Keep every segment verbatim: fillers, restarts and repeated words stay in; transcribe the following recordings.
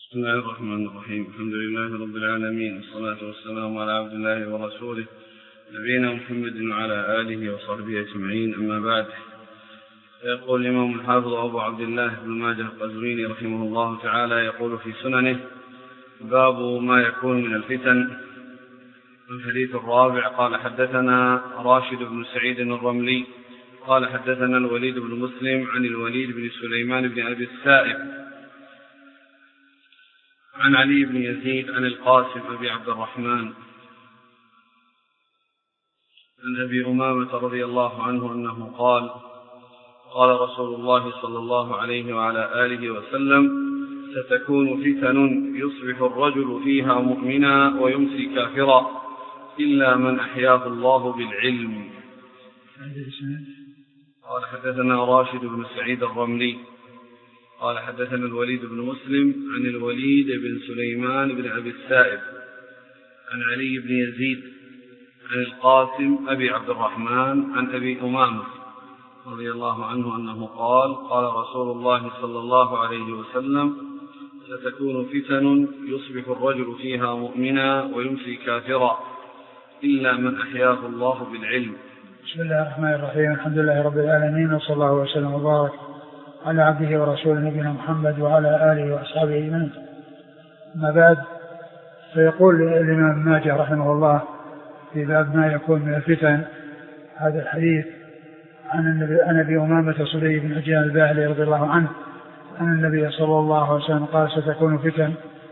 بسم الله الرحمن الرحيم. الحمد لله رب العالمين، والصلاة والسلام على عبد الله ورسوله نبينا محمد وعلى آله وصحبه أجمعين، أما بعد. يقول الإمام الحافظ أبو عبد الله بن ماجه القزويني رحمه الله تعالى يقول في سننه: باب ما يكون من الفتن. الحديث الرابع: قال حدثنا راشد بن سعيد الرملي قال حدثنا الوليد بن مسلم عن الوليد بن سليمان بن أبي السائب عن علي بن يزيد عن القاسم أبي عبد الرحمن عن أبي أمامة رضي الله عنه أنه قال: قال رسول الله صلى الله عليه وعلى آله وسلم: ستكون فتن يصبح الرجل فيها مؤمنا ويمسي كافرا إلا من أحياه الله بالعلم. قال حدثنا راشد بن سعيد الرملي قال حدثنا الوليد بن مسلم عن الوليد بن سليمان بن أبي السائب عن علي بن يزيد عن القاسم أبي عبد الرحمن عن أبي أمامة رضي الله عنه أنه قال: قال رسول الله صلى الله عليه وسلم: ستكون فتن يصبح الرجل فيها مؤمنا ويمسي كافرا إلا من أحياه الله بالعلم. بسم الله الرحمن الرحيم. الحمد لله رب العالمين، وصلى الله وسلم وبارك على عبده ورسوله نبينا محمد وعلى آله وأصحابه أجمعين. أما بعد، فيقول الإمام ماجه رحمه الله في باب ما يكون من الفتن هذا الحديث عن أبي أمامة صدي بن عجلان الباهلي رضي الله عنه أن النبي صلى الله عليه وسلم قال: ستكون فتن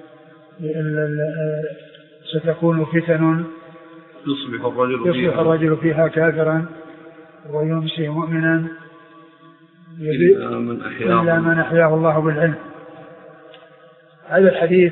ستكون فتن يصبح الرجل, يصبح الرجل فيها كافرا ويمسي مؤمنا إلا من أحياه, إلا من أحياه الله بالعلم. هذا الحديث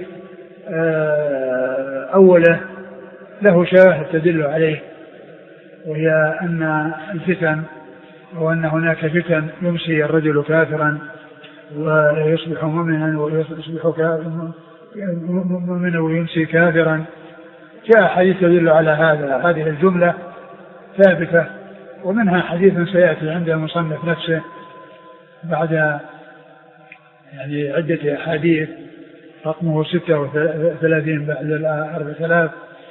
أوله له شواهد تدل عليه، وهي أن الفتن وأن هناك فتن يمسي الرجل كافرا ويصبح مؤمنا ويصبح مؤمنا ويمسي كافرا. جاء حديث يدل على هذا. هذه الجملة ثابتة، ومنها حديث سيأتي عند المصنف نفسه بعد يعني عدة أحاديث رقمه ستة وثلاثين بعد الأربعة آلاف،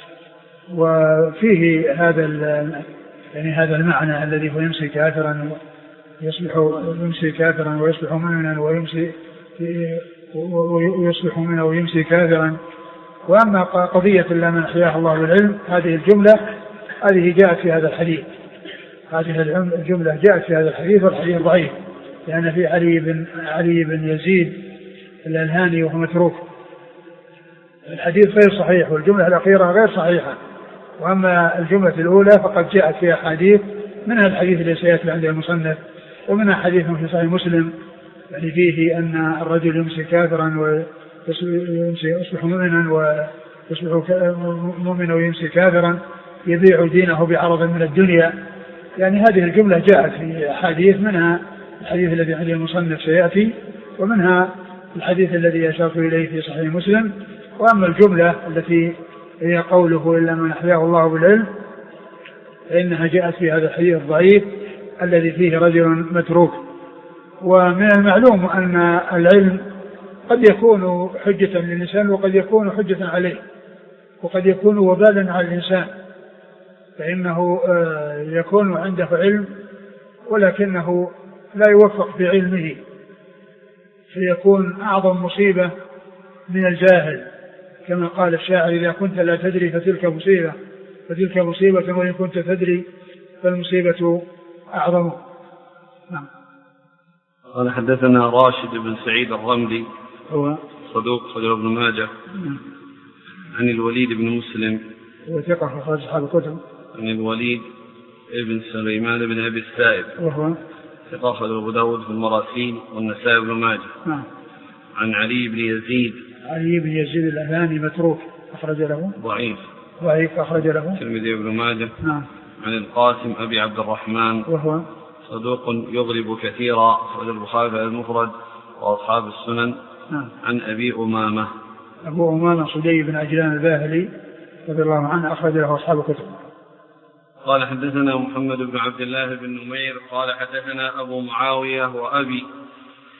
وفيه هذا يعني هذا المعنى الذي هو يمسي كافرا يصبح يمسي كافرا ويصبح مؤمنا ويمسي ويصبح مؤمنا ويمسي كافرا. وأما قضية إلا من أحياه الله بالعلم، هذه الجملة هذه جاءت في هذا الحديث هذه الجملة جاءت في هذا الحديث، والحديث ضعيف لأن في علي بن علي بن يزيد الألهاني وهو متروك. الحديث غير صحيح، والجملة الأخيرة غير صحيحة. وأما الجملة الأولى فقد جاءت فيها حديث، منها الحديث الذي سيأتي عند المصنف، ومنها حديث في صحيح مسلم يعني فيه أن الرجل يمسي كافرا ويصبح مؤمنا ويصبح مؤمنا ويمسي كافرا يبيع دينه بعرض من الدنيا. يعني هذه الجملة جاءت في حديث، منها الحديث الذي عند المصنف سيأتي، ومنها الحديث الذي أشرت إليه في صحيح مسلم. وأما الجملة التي هي قوله إلا من أحياه الله بالعلم فإنها جاءت في هذا الحديث الضعيف الذي فيه رجل متروك. ومن المعلوم أن العلم قد يكون حجة للإنسان وقد يكون حجة عليه وقد يكون وبالا على الإنسان، فإنه يكون عنده علم ولكنه لا يوفق في علمه فيكون أعظم مصيبة من الجاهل، كما قال الشاعر: إذا كنت لا تدري فتلك مصيبة فتلك مصيبة وإن كنت تدري فالمصيبة أعظم. نعم. قال حدثنا راشد بن سعيد الرملي هو صدوق خرج ابن ماجه عن الوليد بن مسلم هو ثقة أخرج أصحاب الكتب عن الوليد بن سليمان بن أبي السائب وهو ثقة أخرج أبو داود في المراسيل والنسائي بن ماجه. نعم. عن علي بن يزيد علي بن يزيد الألهاني متروك أخرج له ضعيف ضعيف أخرج له الترمذي بن ماجه. نعم. عن القاسم أبي عبد الرحمن وهو صدوق يغلب كثيرا أخرج البخاري في المفرد وأصحاب السنن. نعم. عن أبي أمامة أبو أمامة صدي بن عجلان الباهلي رضي الله عنه أخرج له أصحاب الكتب. قال حدثنا محمد بن عبد الله بن نمير قال حدثنا أبو معاوية وأبي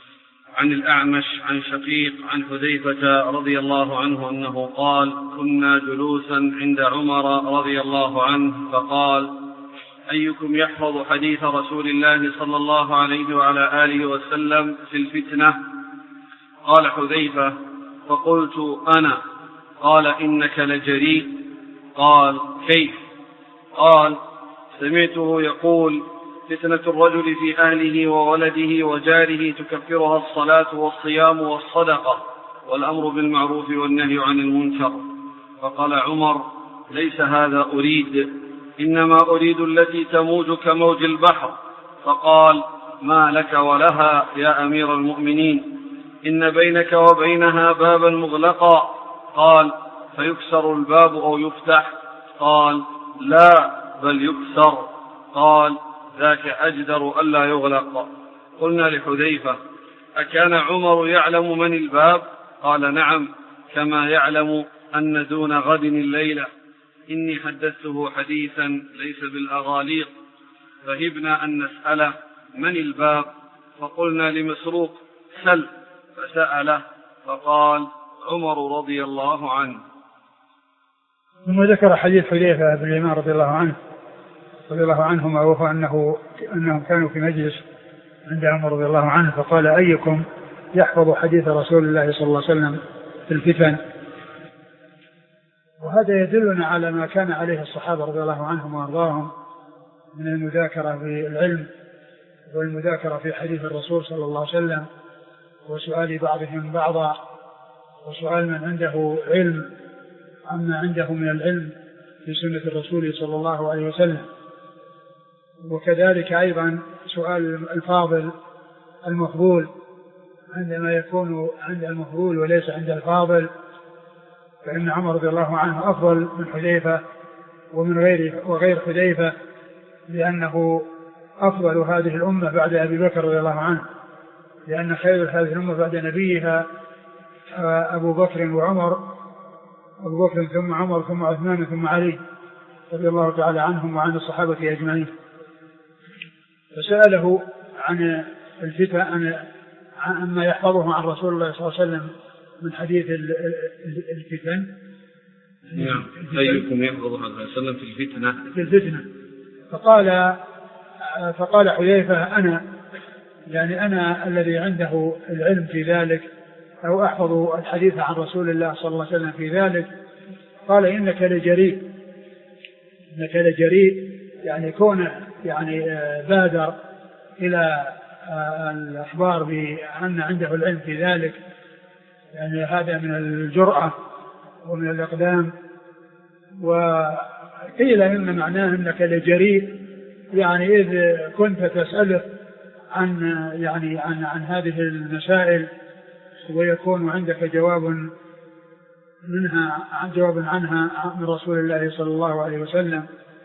عن الأعمش عن شقيق عن حذيفة رضي الله عنه أنه قال: كنا جلوسا عند عمر رضي الله عنه فقال: أيكم يحفظ حديث رسول الله صلى الله عليه وعلى آله وسلم في الفتنة؟ قال حذيفة: فقلت أنا. قال: إنك لجريء. قال: كيف؟ قال: سمعته يقول: فتنة الرجل في أهله وولده وجاره تكفرها الصلاة والصيام والصدقة والأمر بالمعروف والنهي عن المنكر. فقال عمر: ليس هذا أريد، إنما أريد التي تموج كموج البحر. فقال: ما لك ولها يا أمير المؤمنين؟ إن بينك وبينها بابا مغلقا. قال: فيكسر الباب أو يفتح؟ قال: لا، بل يكسر. قال: ذاك أجدر ألا يغلق. قلنا لحذيفة: أكان عمر يعلم من الباب؟ قال: نعم، كما يعلم أن دون غد الليلة. إني حدثته حديثا ليس بالأغاليق. فهبنا أن نسأله: من الباب؟ فقلنا لمسروق: سل. فسأله فقال: عمر رضي الله عنه. ثم ذكر حديث حذيفة بن اليمان رضي الله عنه رضي الله عنهما، وهو أنه أنهم كانوا في مجلس عند عمر رضي الله عنه فقال: أيكم يحفظ حديث رسول الله صلى الله عليه وسلم في الفتن؟ وهذا يدلنا على ما كان عليه الصحابة رضي الله عنهم وأرضاهم من المذاكرة في العلم والمذاكرة في حديث الرسول صلى الله عليه وسلم، وسؤال بعضهم بعضا، وسؤال من عنده علم عما عنده من العلم في سنة الرسول صلى الله عليه وسلم. وكذلك أيضا سؤال الفاضل المفضول عندما يكون عند المفضول وليس عند الفاضل، فإن عمر رضي الله عنه أفضل من حذيفة ومن غير وغير حذيفة، لأنه أفضل هذه الأمة بعد أبي بكر رضي الله عنه، لأن خير هذه الأمة بعد نبيها أبو بكر وعمر أبو بكر ثم عمر ثم عثمان ثم علي رضي الله تعالى عنهم وعن الصحابة أجمعين. فسأله عن الفتن، عما يحفظه عن رسول الله صلى الله عليه وسلم من حديث الفتن. نعم. أيكم يحفظ عن رسول الله صلى الله عليه وسلم في الفتنة؟ في الفتنة. فقال فقال حذيفة: أنا، يعني أنا الذي عنده العلم في ذلك، أو أحفظ الحديث عن رسول الله صلى الله عليه وسلم في ذلك. قال: إنك لجريء. إنك لجريء يعني كونه يعني بادر إلى الأخبار بأن عنده العلم في ذلك، يعني هذا من الجرأة ومن الإقدام. وقيل إن معناه إنك لجريء يعني إذ كنت تسأله عن يعني عن عن هذه المسائل ويكون عندك جواب منها عن جواب عنها من رسول الله صلى الله عليه وسلم.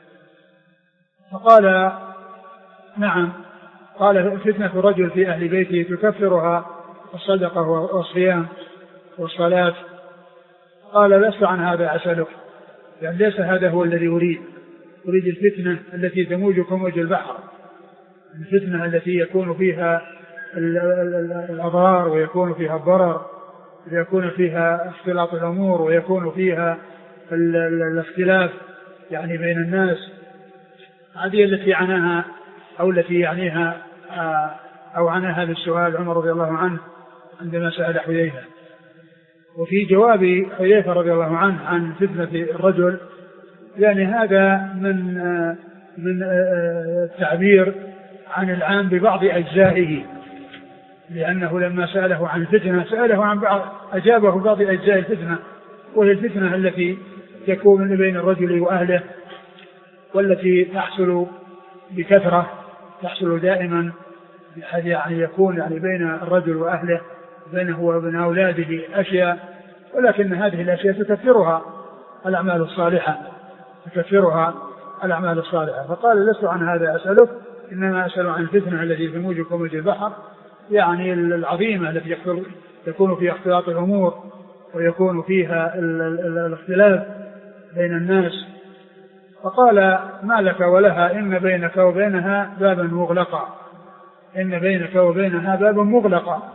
فقال: نعم. قال: فتنة رجل في أهل بيته تكفرها الصدقة والصيام والصلاة. قال: لست عن هذا أسألك، يعني ليس هذا هو الذي أريد. أريد الفتنة التي تموج كموج البحر، الفتنة التي يكون فيها الأضرار ويكون فيها الضرر، ويكون فيها اختلاط الأمور، ويكون فيها الاختلاف يعني بين الناس. هذه التي عناها أو التي يعنيها أو عنا هذا السؤال عمر رضي الله عنه عندما سأل حذيفة. وفي جواب حذيفة رضي الله عنه عن فتنة الرجل، يعني هذا من من التعبير عن العام ببعض أجزائه، لأنه لما سأله عن الفتنة سأله عن بعض أجابه ببعض أجزاء الفتنة، وهي الفتنة التي تكون بين الرجل وأهله، والتي تحصل بكثرة، تحصل دائما، يعني يكون يعني بين الرجل وأهله، بينه وبين أولاده أشياء، ولكن هذه الأشياء تكفرها الأعمال الصالحة تكفرها الأعمال الصالحة. فقال: لست عن هذا أسألك، إنما أسأل عن الفتنة التي تموج كموج البحر، يعني العظيمة التي يكون فيها اختلاط الأمور ويكون فيها الاختلاف بين الناس. فقال: ما لك ولها؟ إن بينك وبينها بابا مغلقا. إن بينك وبينها بابا مغلقا،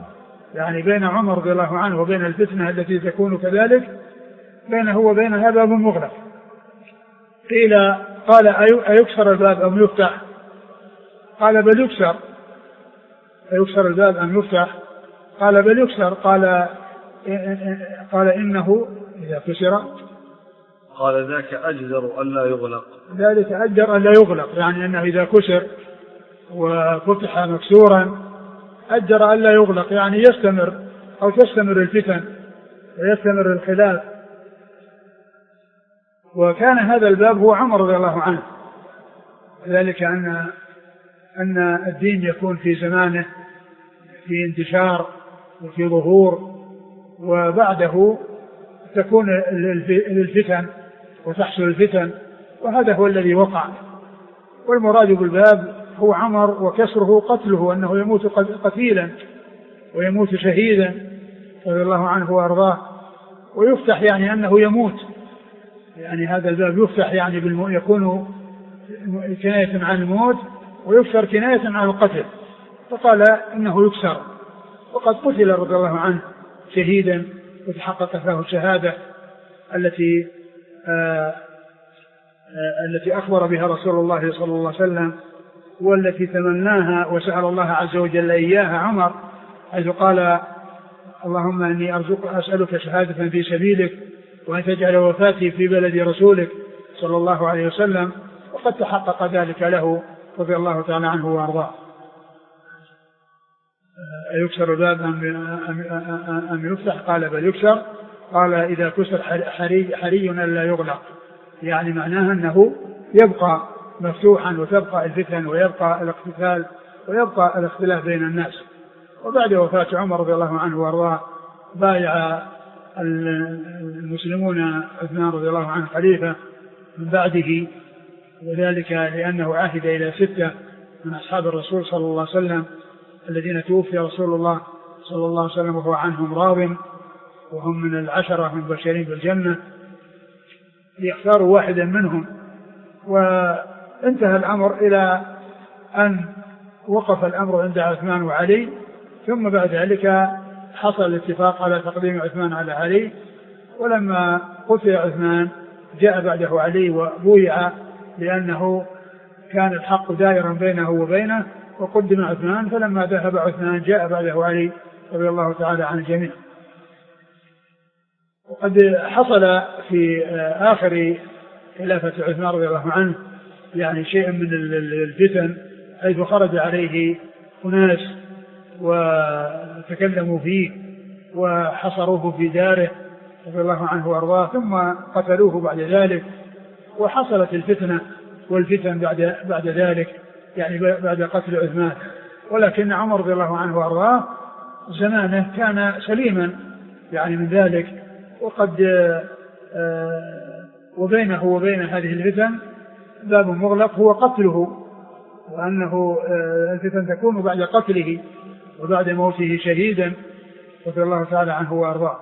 يعني بين عمر رضي الله عنه وبين الفتنة التي تكون كذلك بينه وبينها باب مغلق. قيل قال أيكسر الباب أم يفتح؟ قال بل يكسر. أيكسر الباب أم يفتح؟ قال بل يكسر. قال قال إنه إذا كسر قال ذاك أجدر ألا يغلق، ذلك أجدر ألا يغلق، يعني أنه إذا كسر وفتح مكسورا أجدر ألا يغلق، يعني يستمر أو تستمر الفتن ويستمر الخلاف. وكان هذا الباب هو عمر رضي الله عنه، ذلك أن أن الدين يكون في زمانه في انتشار وفي ظهور، وبعده تكون الفتن وتحصل الفتن، وهذا هو الذي وقع. والمراد بالباب هو عمر، وكسره قتله، أنه يموت قتيلا ويموت شهيدا رضي الله عنه وأرضاه. ويفتح يعني أنه يموت، يعني هذا الباب يفتح يعني بالمو... يكون كناية عن الموت، ويكسر كناية عن القتل، فقال إنه يكسر. وقد قتل رضي الله عنه شهيدا وتحققت له الشهادة التي آآ آآ التي أخبر بها رسول الله صلى الله عليه وسلم، والتي تمناها وسأل الله عز وجل إياها عمر، حيث قال اللهم إني أرزق أسألك شهادة في سبيلك وأن تجعل وفاتي في بلد رسولك صلى الله عليه وسلم. وقد تحقق ذلك له رضي الله تعالى عنه وأرضاه. أيكسر الباب أم يفتح؟ قال بل يكسر. قال إذا كسر حري, حري ألا يغلق، يعني معناها أنه يبقى مفتوحا، وتبقى الفتن ويبقى الاقتتال ويبقى الاختلاف بين الناس. وبعد وفاة عمر رضي الله عنه وأرضاه بايع المسلمون عثمان رضي الله عنه خليفة من بعده، وذلك لأنه عهد إلى ستة من أصحاب الرسول صلى الله عليه وسلم الذين توفي رسول الله صلى الله عليه وسلم وهو عنهم راض، وهم من العشرة من بشرين بالجنة، ليختاروا واحدا منهم. وانتهى الأمر إلى أن وقف الأمر عند عثمان وعلي، ثم بعد ذلك حصل الاتفاق على تقديم عثمان على علي. ولما قتل عثمان جاء بعده علي وبويع، لأنه كان الحق دائرا بينه وبينه، وقدم عثمان. فلما ذهب عثمان جاء بعده علي رضي الله تعالى عن الجميع. وقد حصل في آخر خلافة عثمان رضي الله عنه يعني شيء من الفتن، حيث خرج عليه أناس وتكلموا فيه وحصروه في داره رضي الله عنه وأرضاه، ثم قتلوه بعد ذلك. وحصلت الفتنة والفتن بعد بعد ذلك، يعني بعد قتل عثمان. ولكن عمر رضي الله عنه وأرضاه زمانه كان سليما يعني من ذلك، وقد وبينه وبين هذه الفتن باب مغلق هو قتله، وأنه الفتن تكون بعد قتله وبعد موته شهيدا رضي الله تعالى عنه وأرضاه.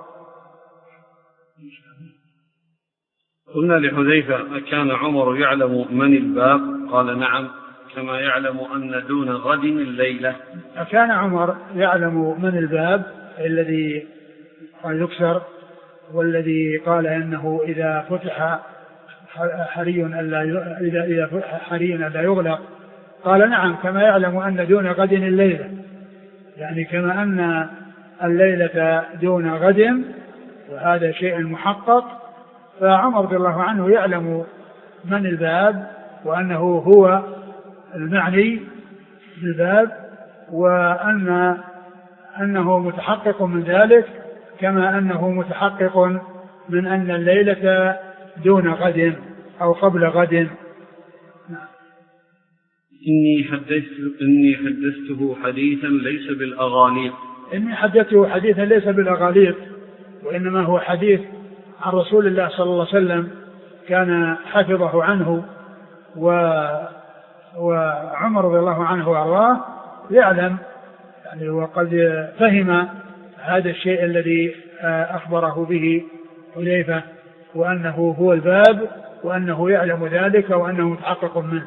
قلنا لحذيفة أكان عمر يعلم من الباب؟ قال نعم، كما يعلم أن دون غد الليلة. أكان عمر يعلم من الباب الذي قال يكسر، والذي قال إنه إذا فتح حري ألا إذا إذا فتح حري ألا يغلق. قال نعم، كما يعلم أن دون غد الليلة، يعني كما أن الليلة دون غد، وهذا شيء محقق. فعمر رضي الله عنه يعلم من الباب، وأنه هو المعني بالباب، وأن أنه متحقق من ذلك، كما أنه متحقق من أن الليلة دون غد أو قبل غد. إني حدثت إني حدثته حديثا ليس بالأغاليق. إني حدثته حديثا ليس بالأغاليق، وإنما هو حديث عن رسول الله صلى الله عليه وسلم كان حفظه عنه. و وعمر رضي الله عنه وأرضاه يعلم يعني، وقد فهم هذا الشيء الذي أخبره به حذيفة، وأنه هو الباب، وأنه يعلم ذلك، وأنه متحقق منه.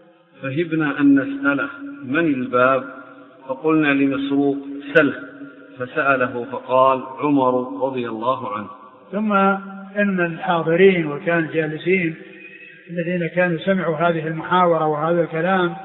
فهبنا أن نسأله من الباب، فقلنا لمسروق سله، فسأله فقال عمر رضي الله عنه. ثم إن الحاضرين وكان جالسين الذين كانوا سمعوا هذه المحاورة وهذا الكلام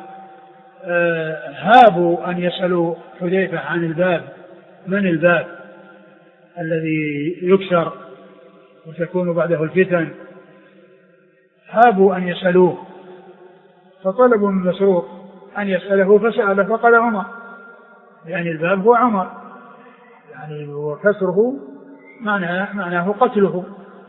هابوا أن يسألوا حذيفة عن الباب، من الباب الذي يكسر وتكون بعده الفتن، هابوا أن يسألوه، فطلبوا من مسروق أن يسأله فسأله فقال عمر، يعني الباب هو عمر، يعني وكسره معناه, معناه قتله.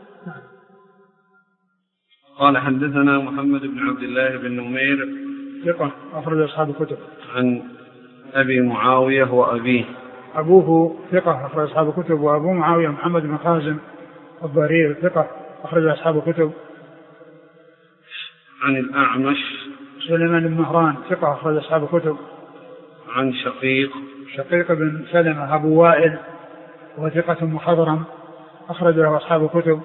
قال حدثنا محمد بن عبد الله بن نمير ثقة أخرج أصحاب الكتب. عن أبي معاوية وأبيه. أبوه ثقة أخرج أصحاب الكتب، وأبو معاوية محمد بن خازم الضرير ثقة أخرج أصحاب الكتب. عن الأعمش سليمان بن مهران ثقة أخرج أصحاب الكتب. عن شقيق شقيق بن سلمة أبو وائل وثقة مخضرم أخرج له أصحاب الكتب.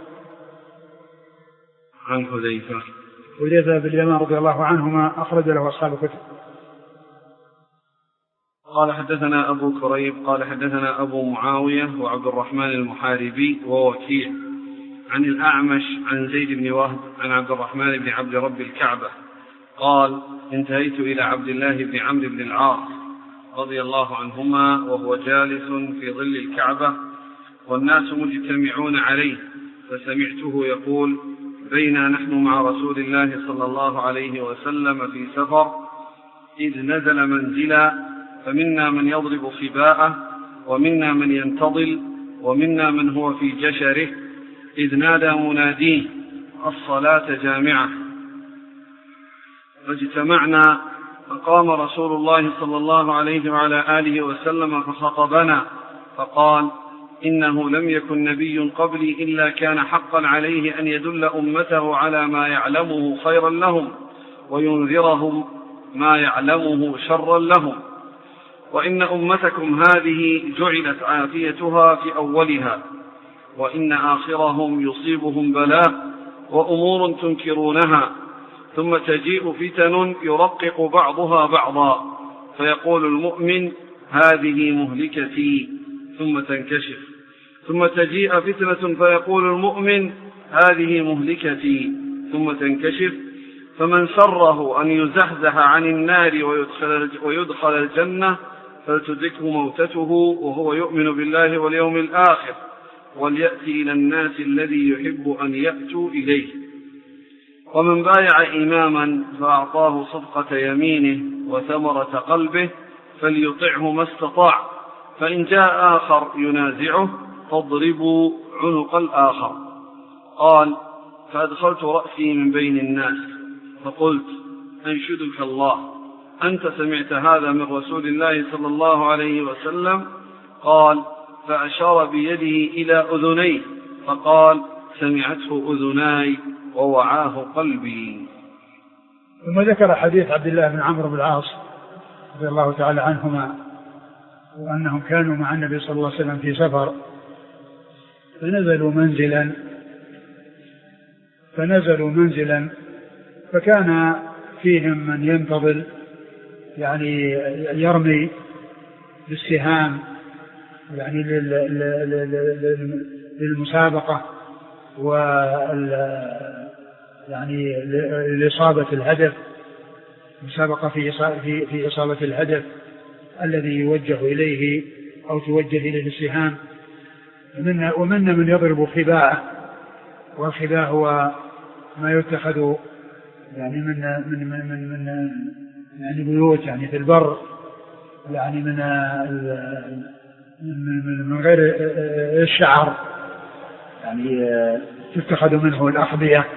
عن حذيفة حذيفة بن اليمان رضي الله عنهما أخرج له أصحاب الكتب. قال حدثنا أبو كريب قال حدثنا أبو معاوية وعبد الرحمن المحاربي ووكيع عن الأعمش عن زيد بن وهب عن عبد الرحمن بن عبد رب الكعبة قال انتهيت إلى عبد الله بن عمرو بن العاص رضي الله عنهما وهو جالس في ظل الكعبة والناس مجتمعون عليه، فسمعته يقول بينا نحن مع رسول الله صلى الله عليه وسلم في سفر إذ نزل منزلا فمنا من يضرب خباءه ومنا من ينتظل ومنا من هو في جشره إذ نادى مناديه الصلاة جامعة، فاجتمعنا فقام رسول الله صلى الله عليه وعلى آله وسلم فخطبنا فقال إنه لم يكن نبي قبلي إلا كان حقا عليه أن يدل أمته على ما يعلمه خيرا لهم وينذرهم ما يعلمه شرا لهم، وإن أمتكم هذه جعلت عافيتها في أولها وإن آخرهم يصيبهم بلاء وأمور تنكرونها، ثم تجيء فتن يرقق بعضها بعضا فيقول المؤمن هذه مهلكتي ثم تنكشف، ثم تجيء فتنة فيقول المؤمن هذه مهلكتي ثم تنكشف، فمن سره أن يزحزح عن النار ويدخل, ويدخل الجنة فلتدركه موتته وهو يؤمن بالله واليوم الآخر وليأتي إلى الناس الذي يحب أن يأتوا إليه، ومن بايع إماما فأعطاه صدقة يمينه وثمرة قلبه فليطعه ما استطاع، فإن جاء آخر ينازعه فاضربوا عنق الآخر. قال فأدخلت رأسي من بين الناس فقلت أنشدك الله أنت سمعت هذا من رسول الله صلى الله عليه وسلم؟ قال فأشار بيده إلى أذنيه فقال سمعته أذناي ووعاه قلبي. ثم ذكر حديث عبد الله بن عمرو بن العاص رضي الله تعالى عنهما وأنهم كانوا مع النبي صلى الله عليه وسلم في سفر فنزلوا منزلا فنزلوا منزلا فكان فيهم من ينتظر يعني يرمي بالسهام يعني للمسابقة وال يعني لإصابة الهدف، مسابقة في في في إصابة الهدف الذي يوجه إليه أو توجه إليه السهام، ومن من يضرب خباءه، والخباء هو ما يتخذ يعني من من من من, من يعني بيوت يعني في البر يعني من من, من غير الشعر يعني تتخذ منه الأخبية،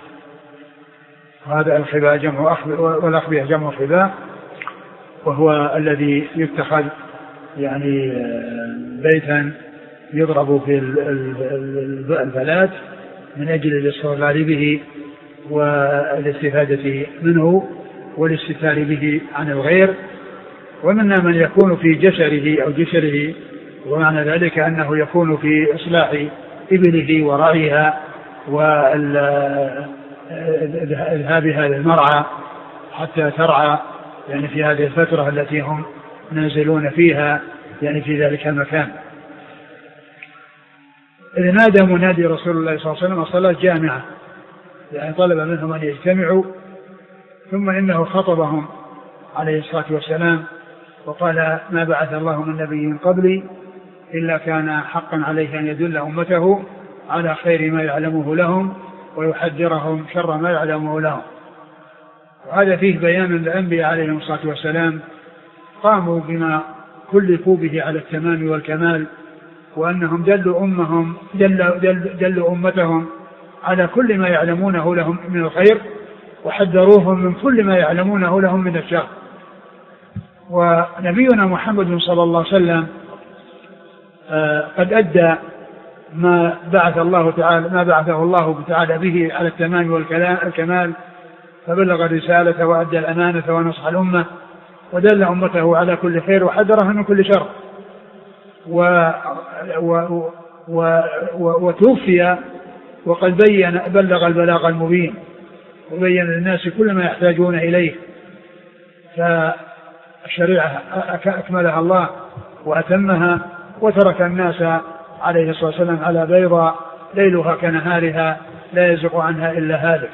هذا الخباء جمع أخبية والأخبية جمع خباء، وهو الذي يتخذ يعني بيتا يضرب في الفلات من أجل الاستغلال به والاستفادة منه والاستتار به عن الغير، ومنا من يكون في جسره أو جسره، ومعنى ذلك أنه يكون في إصلاح إبله ورعيها وإذهابها للمرعى حتى ترعى يعني في هذه الفترة التي هم نازلون فيها يعني في ذلك المكان. إذ نادى منادي رسول الله صلى الله عليه وسلم الصلاة جامعة، يعني طلب منهم أن يجتمعوا، ثم إنه خطبهم عليه الصلاة والسلام وقال: ما بعث الله من نبي قبلي إلا كان حقا عليه أن يدل أمته على خير ما يعلمه لهم ويحذرهم شر ما يعلمه لهم. وهذا فيه بيان الأنبياء عليهم الصلاة والسلام قاموا بما كلفوا به على التمام والكمال، وأنهم دلوا أمهم دلوا, دل دلوا أمتهم على كل ما يعلمونه لهم من الخير، وحذروهم من كل ما يعلمونه لهم من الشر. ونبينا محمد صلى الله عليه وسلم قد أدى ما بعث الله تعالى ما بعثه الله تعالى به على التمام والكمال، فبلغ الرسالة وأدى الأمانة ونصح الأمة ودل أمته على كل خير وحذرها من كل شر، و و و وتوفي وقد بين بلغ البلاغ المبين وبين للناس كل ما يحتاجون إليه. فالشريعة أكملها الله وأتمها، وترك الناس عليه الصلاة والسلام على بيضاء ليلها كنهارها لا يزغ عنها إلا هالك.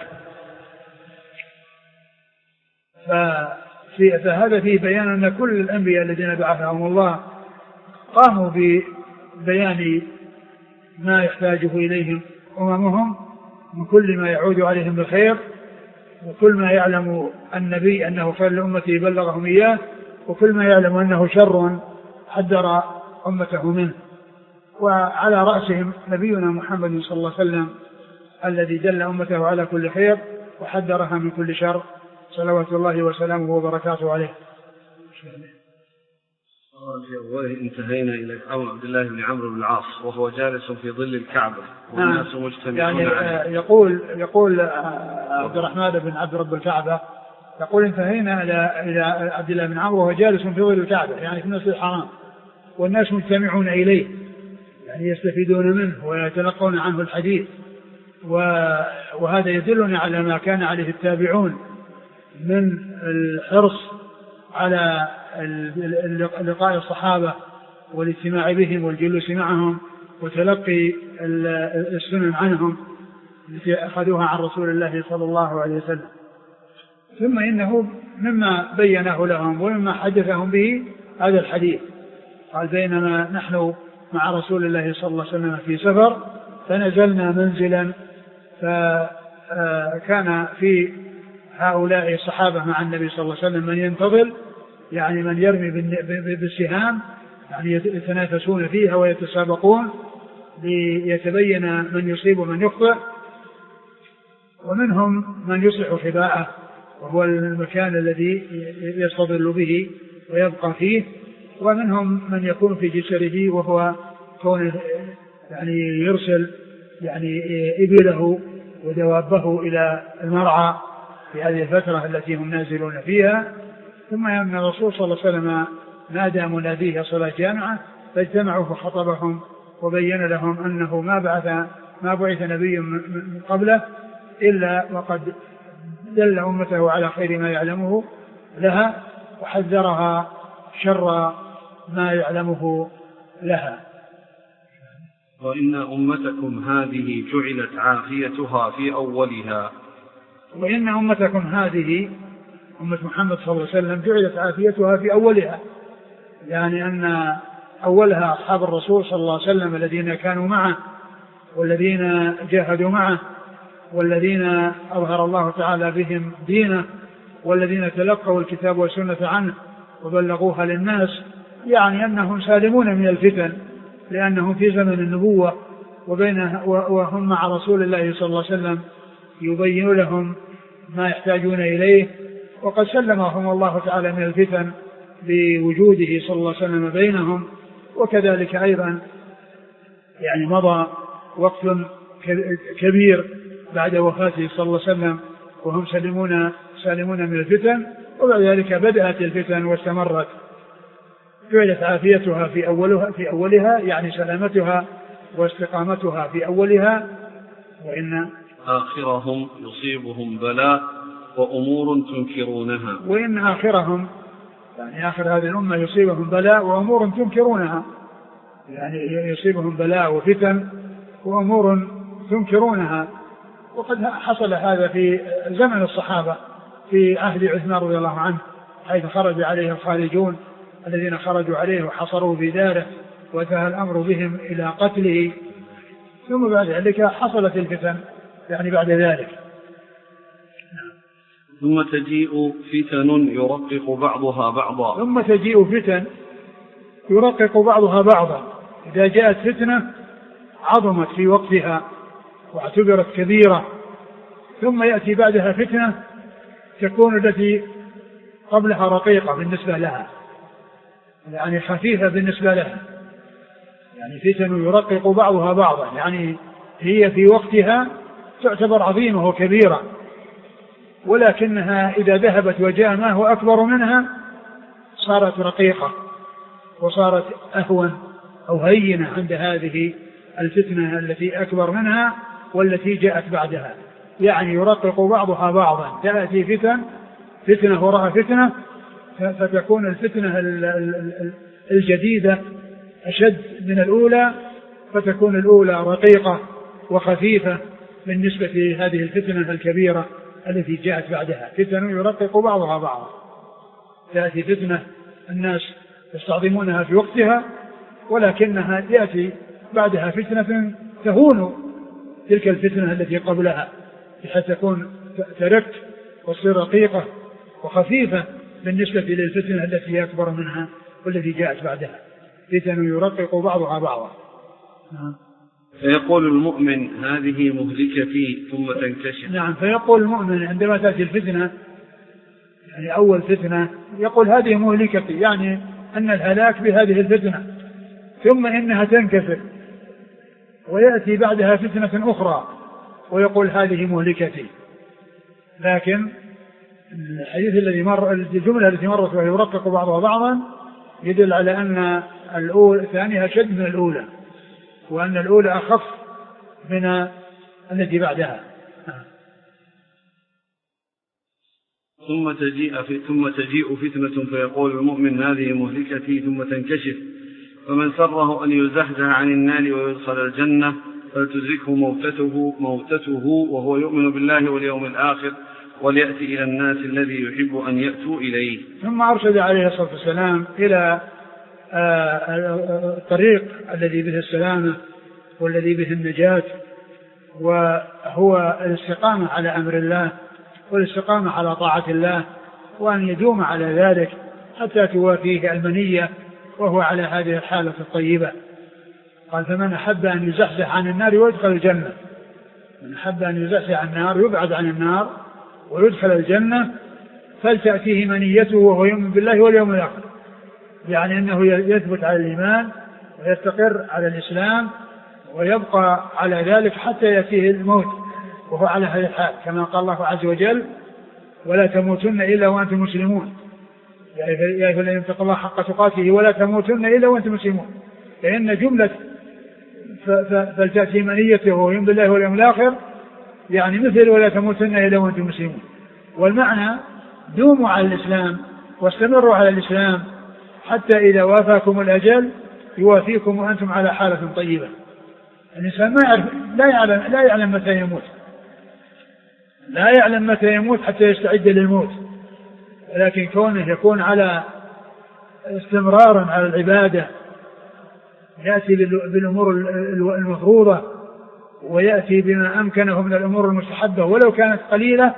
فهذا فيه بيان أن كل الأنبياء الذين بعثهم الله قاموا ببيان ما يحتاجه إليهم أممهم من كل ما يعود عليهم بالخير، وكل ما يعلم النبي أنه خير لأمته بلغهم إياه، وكل ما يعلم أنه شر حذر أمته منه. وعلى رأسهم نبينا محمد صلى الله عليه وسلم الذي دل أمته على كل خير وحذرها من كل شر، صلوات الله وسلامه وبركاته عليه. انتهينا إلى قول عبد الله بن عمرو بن العاص وهو جالس في ظل الكعبة والناس مجتمعون يعني عليه. يقول يقول عبد الرحمن بن عبد رب الكعبة يقول: انتهينا إلى إلى عبد الله بن عمرو وهو جالس في ظل الكعبة، يعني في المسجد الحرام، والناس مجتمعون إليه، يعني يستفيدون منه ويتلقون عنه الحديث. وهذا يدلنا على ما كان عليه التابعون من الحرص على لقاء الصحابة والاجتماع بهم والجلوس معهم وتلقي السنن عنهم التي أخذوها عن رسول الله صلى الله عليه وسلم. ثم إنه مما بينه لهم ومما حدثهم به هذا الحديث. قال: بينما نحن مع رسول الله صلى الله عليه وسلم في سفر فنزلنا منزلا، فكان في هؤلاء الصحابة مع النبي صلى الله عليه وسلم من ينتظر، يعني من يرمي بالسهام، يعني يتنافسون فيها ويتسابقون ليتبين من يصيب ومن يخطئ، ومنهم من يصلح خباءه وهو المكان الذي يستظل به ويبقى فيه، ومنهم من يكون في جسره وهو كون يعني يرسل يعني إبله ودوابه إلى المرعى في هذه الفترة التي هم نازلون فيها. ثم أن الرسول صلى الله عليه وسلم نادى مناديه صلاة جامعة فاجتمعوا فخطبهم وبين لهم أنه ما بعث ما بعث نبي من قبله إلا وقد دل أمته على خير ما يعلمه لها وحذرها شر ما يعلمه لها. وإن أمتكم هذه جعلت عافيتها في أولها وإن أمتكم هذه أمة محمد صلى الله عليه وسلم جعلت عافيتها في أولها، يعني أن أولها أصحاب الرسول صلى الله عليه وسلم الذين كانوا معه والذين جاهدوا معه والذين أظهر الله تعالى بهم دينه والذين تلقوا الكتاب والسنة عنه وبلغوها للناس، يعني أنهم سالمون من الفتن لأنهم في زمن النبوة وبين وهم مع رسول الله صلى الله عليه وسلم يبين لهم ما يحتاجون إليه، وقد سلمهم الله تعالى من الفتن بوجوده صلى الله عليه وسلم بينهم. وكذلك أيضا يعني مضى وقت كبير بعد وفاته صلى الله عليه وسلم وهم سالمون سالمون من الفتن، وبعد ذلك بدأت الفتن واستمرت. جعلت عافيتها في أولها في أولها يعني سلامتها واستقامتها في أولها، وإن آخرهم يصيبهم بلاء وأمور تنكرونها وإن آخرهم يعني آخر هذه الأمة يصيبهم بلاء وأمور تنكرونها، يعني يصيبهم بلاء وفتن وأمور تنكرونها. وقد حصل هذا في زمن الصحابة في عهد عثمان رضي الله عنه، حيث خرج عليه الخارجون الذين خرجوا عليه وحصروا في داره وانتهى الأمر بهم إلى قتله. ثم بعد ذلك حصلت الفتن يعني بعد ذلك. ثم تجيء فتن يرقق بعضها بعضا. ثم تجيء فتن يرقق بعضها بعضا. إذا جاءت فتنة عظمت في وقتها واعتبرت كبيرة، ثم يأتي بعدها فتنة تكون التي قبلها رقيقة بالنسبة لها، يعني خفيفة بالنسبة لها. يعني فتن يرقق بعضها بعضا، يعني هي في وقتها تعتبر عظيمة وكبيرة، ولكنها إذا ذهبت وجاء ما هو أكبر منها صارت رقيقة وصارت أهون أو هينة عند هذه الفتنة التي أكبر منها والتي جاءت بعدها. يعني يرقق بعضها بعضا، تأتي فتن فتنة وراء فتنة، فتكون الفتنة الجديدة أشد من الأولى، فتكون الأولى رقيقة وخفيفة بالنسبة لهذه الفتنة الكبيرة التي جاءت بعدها. فتن يرقق بعضها بعضا، تأتي فتنة الناس يستعظمونها في وقتها، ولكنها يأتي بعدها فتنة تهون تلك الفتنة التي قبلها، بحيث تكون ترك وتصير رقيقة وخفيفة بالنسبة للفتنة التي أكبر منها والتي جاءت بعدها. فتن يرقق بعضها بعضا. نعم. فيقول المؤمن هذه مهلكتي ثم تنكشف. نعم، فيقول المؤمن عندما تأتي الفتنة، يعني أول فتنة يقول هذه مهلكتي، يعني أن الهلاك بهذه الفتنة، ثم إنها تنكسر ويأتي بعدها فتنة أخرى ويقول هذه مهلكتي. لكن الحديث الذي مر، الجملة التي مرت وهي يرقق بعضها بعضا، يدل على أن الأولى الثانية أشد من الأولى، وأن الأولى أخف من التي بعدها. ثم تجيء في ثم تجيء فتنة فيقول المؤمن هذه مهلكتي ثم تنكشف، فمن سره أن يزحزح عن النار ويدخل الجنة فلتدركه موتته موتته وهو يؤمن بالله واليوم الآخر وليأتي إلى الناس الذي يحب أن يأتوا إليه. ثم أرشد عليه الصلاة والسلام إلى الطريق الذي به السلامة والذي به النجاة، وهو الاستقامة على أمر الله والاستقامة على طاعة الله، وأن يدوم على ذلك حتى توافيه المنية وهو على هذه الحالة الطيبة. قال فمن أحب أن يزحزح عن النار ويدخل الجنة، من أحب أن يزحزح عن النار يبعد عن النار ويدخل الجنة فلتأتيه منيته وهو يؤمن بالله واليوم الآخر، يعني أنه يثبت على الإيمان ويستقر على الإسلام ويبقى على ذلك حتى يأتيه الموت وهو على هذه الحال، كما قال الله عز وجل ولا تموتن إلا وأنتم مسلمون، يا أيها الذين اتقوا الله حق تقاته ولا تموتن إلا وأنتم مسلمون. لأن جملة فلتأتي منيته وهو يؤمن بالله واليوم الآخر يعني مثل ولا تموتن إلا وأنتم مسلمون، والمعنى دوموا على الإسلام واستمروا على الإسلام حتى إذا وافاكم الأجل يوافيكم وأنتم على حالة طيبة. الإنسان ما يعرف لا يعلم لا يعلم متى يموت، لا يعلم متى يموت حتى يستعد للموت، لكن كونه يكون على استمرارا على العبادة، يأتي بالأمور المفروضة ويأتي بما أمكنه من الأمور المستحبة ولو كانت قليلة،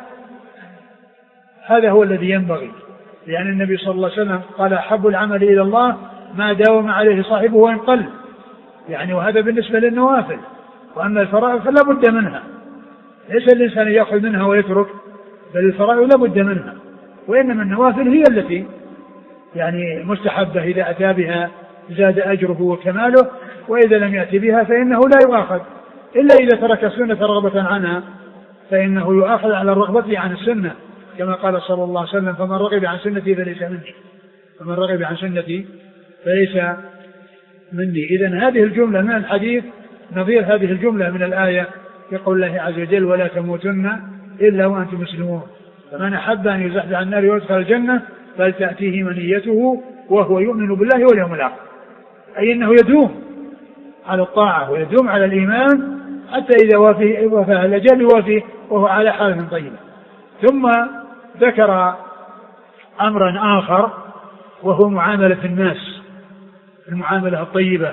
هذا هو الذي ينبغي. لأن النبي صلى الله عليه وسلم قال أحب العمل إلى الله ما داوم عليه صاحبه وإن قل، يعني وهذا بالنسبة للنوافل. وأما الفرائض فلا بد منها، ليس الإنسان يأخذ منها ويترك، بل الفرائض لا بد منها، وإنما النوافل هي التي يعني مستحبة، إذا أتى بها زاد أجره وكماله، وإذا لم يأتي بها فإنه لا يؤاخذ، إلا إذا ترك السنة رغبة عنها فإنه يؤاخذ على الرغبة عن السنة، كما قال صلى الله عليه وسلم فمن رغب عن سنتي فليس مني، فمن رغب عن سنتي فليس مني. إذن هذه الجملة من الحديث نظير هذه الجملة من الآية في قول الله عز وجل ولا تموتن إلا وأنتم مسلمون. فمن أحب أن يزحزح عن النار ويدخل الجنة فلتأتيه منيته وهو يؤمن بالله واليوم الآخر، أي أنه يدوم على الطاعة ويدوم على الإيمان حتى إذا وفي وفى الأجل يوفي وهو على حال طيبة. ثم ذكر أمرا آخر وهو معاملة الناس، المعاملة الطيبة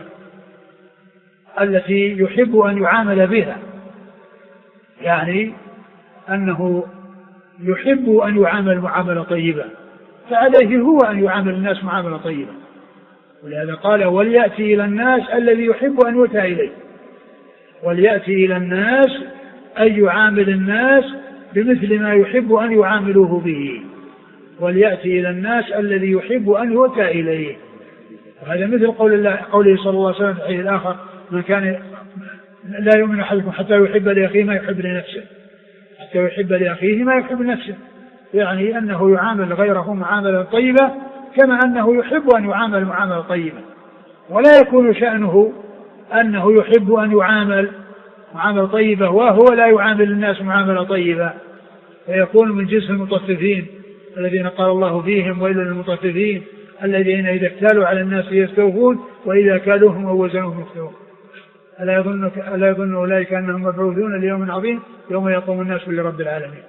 التي يحب أن يعامل بها، يعني أنه يحب أن يعامل معاملة طيبة، فعليه هو أن يعامل الناس معاملة طيبة. ولهذا قال وليأتي إلى الناس الذي يحب أن يؤتى إليه، وليأتي إلى الناس أن يعامل الناس بمثل ما يحب أن يعاملوه به، وليأتي إلى الناس الذي يحب أن يؤتى إليه. وهذا مثل قول الله قوله صلى الله عليه وسلم في الحديث الآخر من كان لا يؤمن أحدكم حتى يحب لأخيه ما يحب لنفسه، حتى يحب لأخيه ما يحب لنفسه، يعني أنه يعامل غيره معاملة طيبة كما أنه يحب أن يعامل معاملة طيبة، ولا يكون شأنه أنه يحب أن يعامل معاملة طيبة وهو لا يعامل الناس معاملة طيبة، فيكون من جنس المطففين الذين قال الله فيهم ويل للمطففين الذين إذا اكتالوا على الناس يستوفون وإذا كالوهم أو وزنوهم يخسرون. ألا يظن ألا يظن أولئك أنهم مبعوثون ليوم عظيم يوم يقوم الناس لرب العالمين.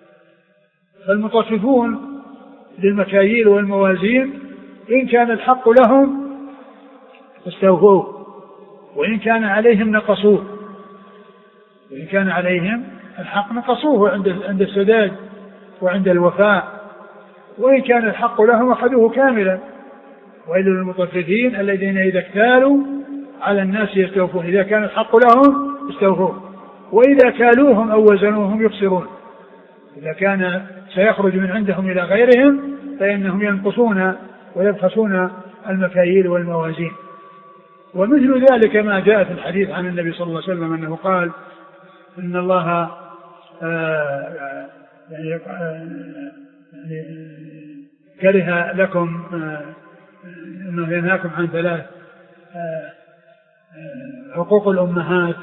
فالمطففون للمكاييل والموازين إن كان الحق لهم استوفوه وإن كان عليهم نقصوه، وإن كان عليهم الحق نقصوه عند عند السداد وعند الوفاء، وإن كان الحق لهم أخذوه كاملا. ويل للمطففين الذين إذا اكتالوا على الناس يستوفون، إذا كان الحق لهم استوفوه وإذا كالوهم أو وزنوهم يخسرون، إذا كان سيخرج من عندهم إلى غيرهم فإنهم ينقصون ويبخسون المكاييل والموازين. ومثل ذلك ما جاء في الحديث عن النبي صلى الله عليه وسلم أنه قال إن الله آه يعني يعني كره لكم آه أنه ينهاكم عن ثلاث آه حقوق الأمهات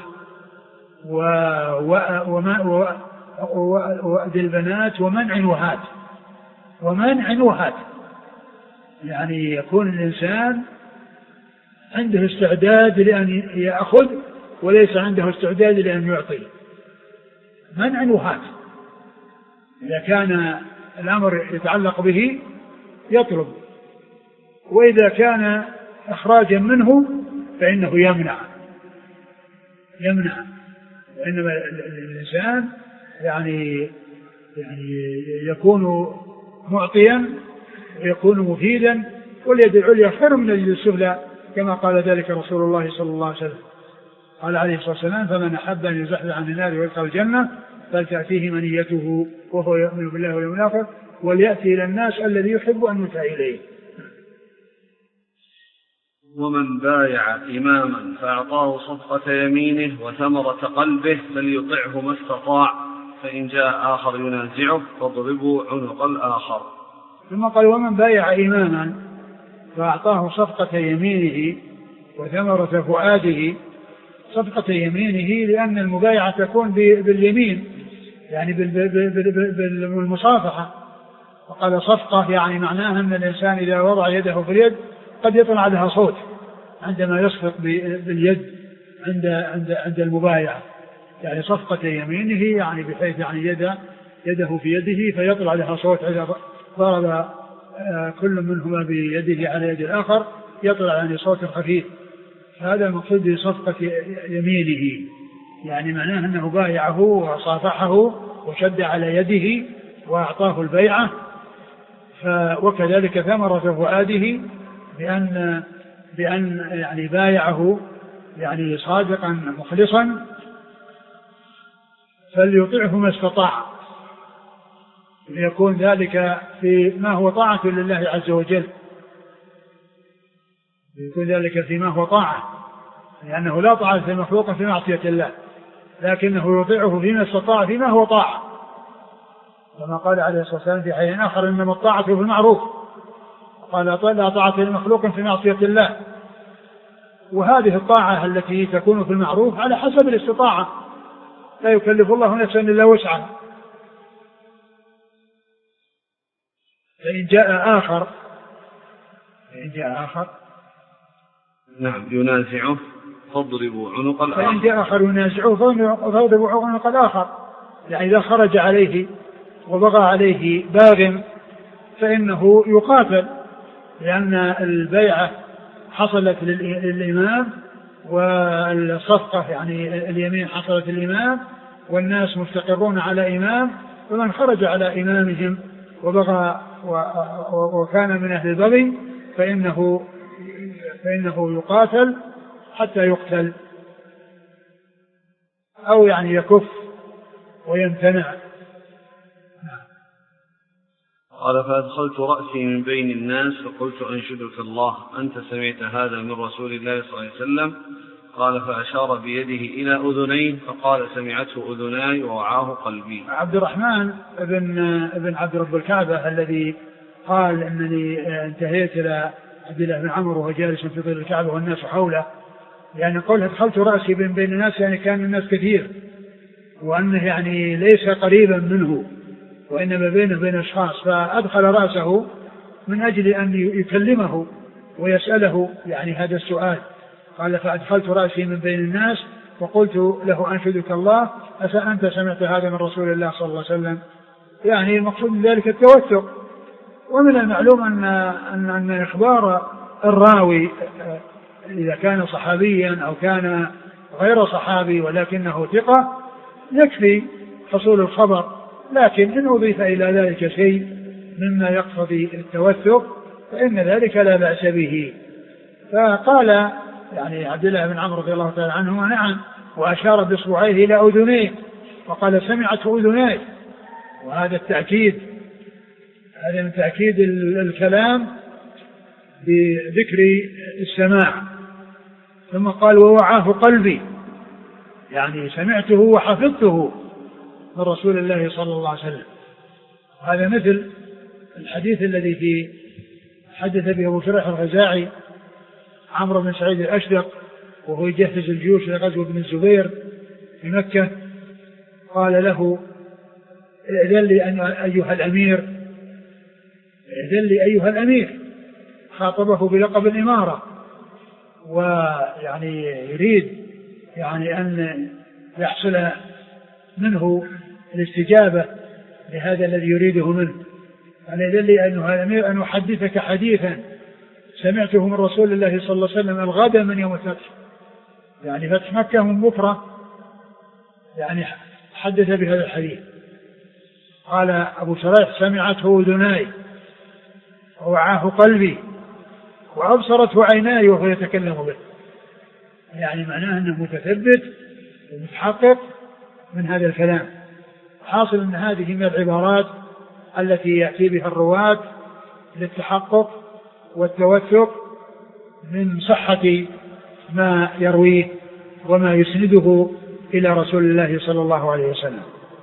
ووأد البنات ومنع وهات ومنع وهات، يعني يكون الإنسان عنده استعداد لأن يأخذ وليس عنده استعداد لأن يعطي. منع وهات، إذا كان الأمر يتعلق به يطلب، وإذا كان إخراجا منه فإنه يمنع يمنع وإنما الإنسان يعني يعني يكون معطيا ويكون مفيدا، واليد العليا خير من اليد السفلى كما قال ذلك رسول الله صلى الله عليه وسلم. قال عليه الصلاة والسلام فمن أحب أن يزحزح عن النار ويدخل الجنة فلتأتيه منيته وهو يؤمن بالله واليوم الآخر وليأتي إلى الناس الذي يحب أن يؤتى إليه. ومن بايع إماما فأعطاه صفقة يمينه وثمرة قلبه فليطعه ما استطاع، فإن جاء آخر ينازعه فاضربوا عنق الآخر. ثم قال ومن بايع إماما فأعطاه صفقة يمينه وثمرة فؤاده. صفقة يمينه لأن المبايعة تكون باليمين يعني بالمصافحة، وقال صفقة يعني معناها أن الإنسان إذا وضع يده في اليد قد يطلع لها صوت عندما يصفق باليد عند عند عند المبايعة، يعني صفقة يمينه يعني بحيث يعني يده يده في يده فيطلع لها صوت إذا ضرب كل منهما بيده على يد الآخر يطلع يعني صوت خفيف. هذا المقصود بصفقة يمينه، يعني معناه أنه بايعه وصافحه وشد على يده وأعطاه البيعة. وكذلك ثمرة فؤاده بأن بأن يعني بايعه يعني صادقا مخلصا فليطعه ما استطاع، ليكون ذلك في ما هو طاعة لله عز وجل، يكون ذلك فيما هو طاعة، لأنه لا طاعة المخلوق في معصية الله، لكنه يطيعه فيما استطاع فيما هو طاعة، كما قال عليه الصلاة والسلام في حديث آخر إنما الطاعة في المعروف، قال لا طاعة لمخلوق في معصية الله. وهذه الطاعة التي تكون في المعروف على حسب الاستطاعة، لا يكلف الله نفسا إلا وسعها. فإن جاء آخر فإن جاء آخر نعم ينازعه فاضربوا عنق الآخر. فإن جاء آخر ينازعه فاضربوا عنق الآخر، يعني إذا خرج عليه وبغى عليه باغ فإنه يقاتل، لأن البيعة حصلت للإمام والصفقة يعني اليمين حصلت للإمام والناس مستقرون على إمام، ومن خرج على إمامهم وبغى وكان من أهل البغي فإنه فإنه يقاتل حتى يقتل أو يعني يكف ويمتنع. قال فأدخلت رأسي من بين الناس فقلت أنشدك الله أنت سمعت هذا من رسول الله صلى الله عليه وسلم؟ قال فأشار بيده إلى أذنيه فقال سمعته أذناي ووعاه قلبي. عبد الرحمن بن ابن عبد رب الكعبة الذي قال أنني انتهيت إلى عبد الله بن عمرو وهو جالس في ظل الكعبة والناس حوله، يعني قول أدخلت رأسي من بين الناس يعني كان الناس كثير وأنه يعني ليس قريبا منه وإنما بينه وبين أشخاص، فأدخل رأسه من أجل أن يكلمه ويسأله يعني هذا السؤال. قال فأدخلت رأسي من بين الناس وقلت له أنشدك الله أنت سمعت هذا من رسول الله صلى الله عليه وسلم؟ يعني المقصود من ذلك التوثق. ومن المعلوم أن, أن, أن إخبار الراوي إذا كان صحابيا أو كان غير صحابي ولكنه ثقة يكفي حصول الخبر، لكن إن أضيف إلى ذلك شيء مما يقتضي التوثق فإن ذلك لا بأس به. فقال يعني عبد الله بن عمرو رضي الله تعالى عنهما نعم، وأشار بإصبعيه إلى أذنيه وقال سمعته أذناي، وهذا التأكيد هذا من تأكيد الكلام بذكر السماع. ثم قال ووعاه قلبي، يعني سمعته وحفظته من رسول الله صلى الله عليه وسلم. هذا مثل الحديث الذي في حدث به أبو شريح الخزاعي عمرو بن سعيد الأشدق وهو يجهز الجيوش لغزو ابن الزبير في مكة، قال له ائذن لي أيها الأمير ائذن لي أيها الأمير، خاطبه بلقب الإمارة ويعني يريد يعني أن يحصل منه الاستجابة لهذا الذي يريده منه. قال ائذن لي أيها الأمير أن أحدثك حديثا سمعته من رسول الله صلى الله عليه وسلم الغد من يوم الفتح، يعني فتح مكة من بكرة، يعني حدث بهذا الحديث. قال أبو شريح سمعته أذناي ووعاه قلبي وأبصرته عيناي وهو يتكلم به، يعني معناه أنه متثبت ومتحقق من هذا الكلام. حاصل أن هذه من العبارات التي يأتي بها الرواة للتحقق والتوثق من صحة ما يرويه وما يسنده إلى رسول الله صلى الله عليه وسلم.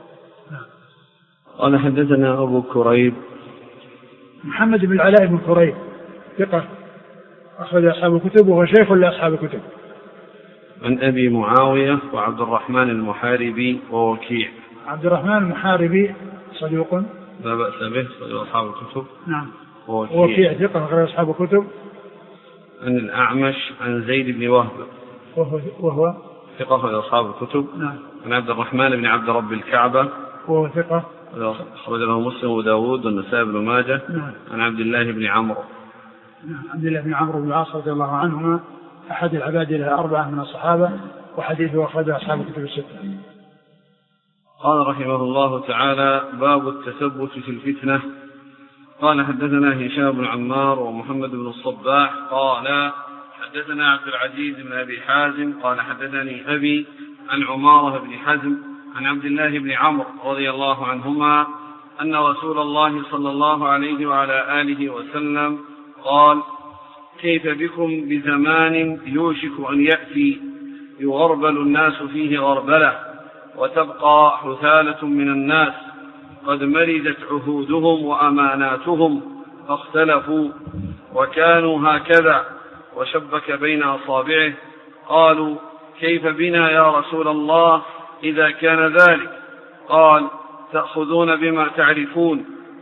قال حدثنا أبو كريب محمد بن العلاء بن كريب ثقة أخرج أصحاب الكتب وهو شيخ لأصحاب الكتب. عن أبي معاوية وعبد الرحمن المحاربي ووكيع. عبد الرحمن المحاربي صديق لا بأس به صديق أصحاب الكتب. نعم. ووكيع ثقة أخرج أصحاب الكتب. عن الأعمش عن زيد بن وهب وهو, وهو ثقة أخرج أصحاب الكتب. نعم. عن عبد الرحمن بن عبد رب الكعبة وهو ثقة أخرج له مسلم وداود والنسائي بن ماجه. نعم. عن عبد الله بن عمرو نعم. عبد الله بن عمرو بن العاص رضي الله عنهما أحد العباد الأربعة من الصحابة وحديثه أخرج أصحاب الكتب الستة. قال رحمه الله تعالى باب التثبت في الفتنة. قال حدثنا هشام بن عمار ومحمد بن الصباح قال حدثنا عبد العزيز بن أبي حازم قال حدثني أبي عن عمارة بن حزم عن عبد الله بن عمرو رضي الله عنهما أن رسول الله صلى الله عليه وعلى آله وسلم قال كيف بكم بزمان يوشك أن يأتي يغربل الناس فيه غربلة وتبقى حثالة من الناس قد مرزت عهودهم وأماناتهم فاختلفوا وكانوا هكذا وشبك بين أصابعه. قالوا كيف بنا يا رسول الله إذا كان ذلك؟ قال تأخذون بما تعرفون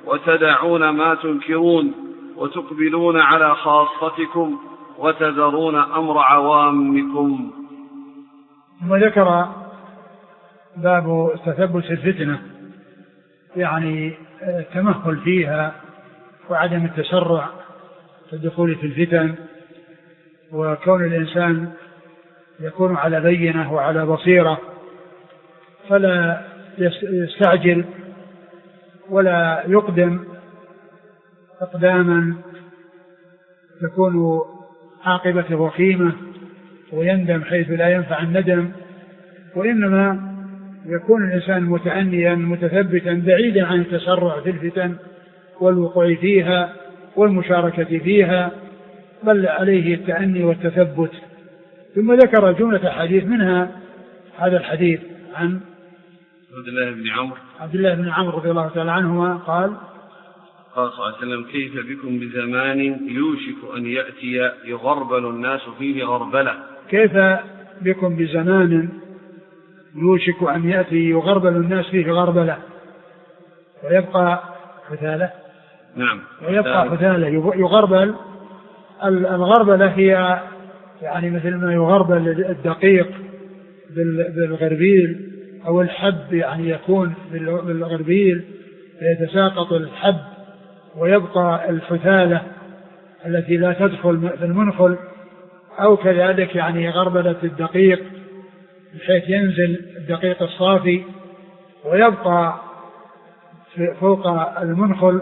وتدعون ما تنكرون وتقبلون على خاصتكم وتذرون أمر عوامكم. ثم ذكر باب تثبت الفتنة، يعني التمهل فيها وعدم التسرع في الدخول في الفتن، وكون الإنسان يكون على بينة وعلى بصيرة فلا يستعجل ولا يقدم أقداما تكون عاقبة وخيمة ويندم حيث لا ينفع الندم، وإنما يكون الإنسان متأنيا متثبتا بعيدا عن التسرع في الفتن والوقوع فيها والمشاركة فيها، بل عليه التأني والتثبت. ثم ذكر جملة حديث منها هذا الحديث عن عبد الله بن عمرو عبد الله بن عمرو رضي الله تعالى عنهما قال قال صلى الله عليه وسلم: كيف بكم بزمان يوشك أن يأتي يغربل الناس فيه غربلة. كيف بكم بزمان يوشك أن يأتي يغربل الناس فيه غربلة ويبقى حثالة. نعم. ويبقى حثالة يغربل. الغربلة هي يعني مثل ما يغربل الدقيق بالغربيل أو الحب، يعني يكون بالغربيل فيتساقط الحب ويبقى الحثالة التي لا تدخل في المنخل، أو كذلك يعني غربلة الدقيق بحيث ينزل الدقيق الصافي ويبقى فوق المنخل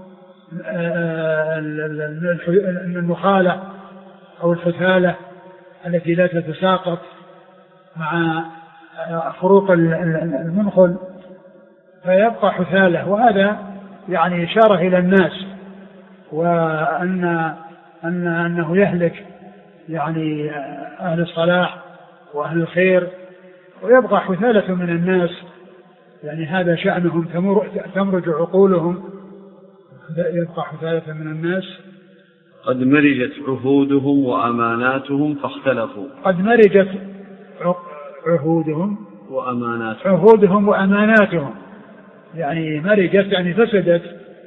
النخالة أو الحثالة التي لا تتساقط مع فروق المنخل فيبقى حثالة. وهذا يعني إشارة إلى الناس وأن أن أنه يهلك يعني أهل الصلاح وأهل الخير ويبقى حثالة من الناس، يعني هذا شأنهم تمرج عقولهم، يبقى حثالة من الناس. قد مرجت عهودهم وأماناتهم فاختلفوا. قد مرجت عهودهم وأماناتهم عهودهم وأماناتهم يعني مرجت يعني فسدت،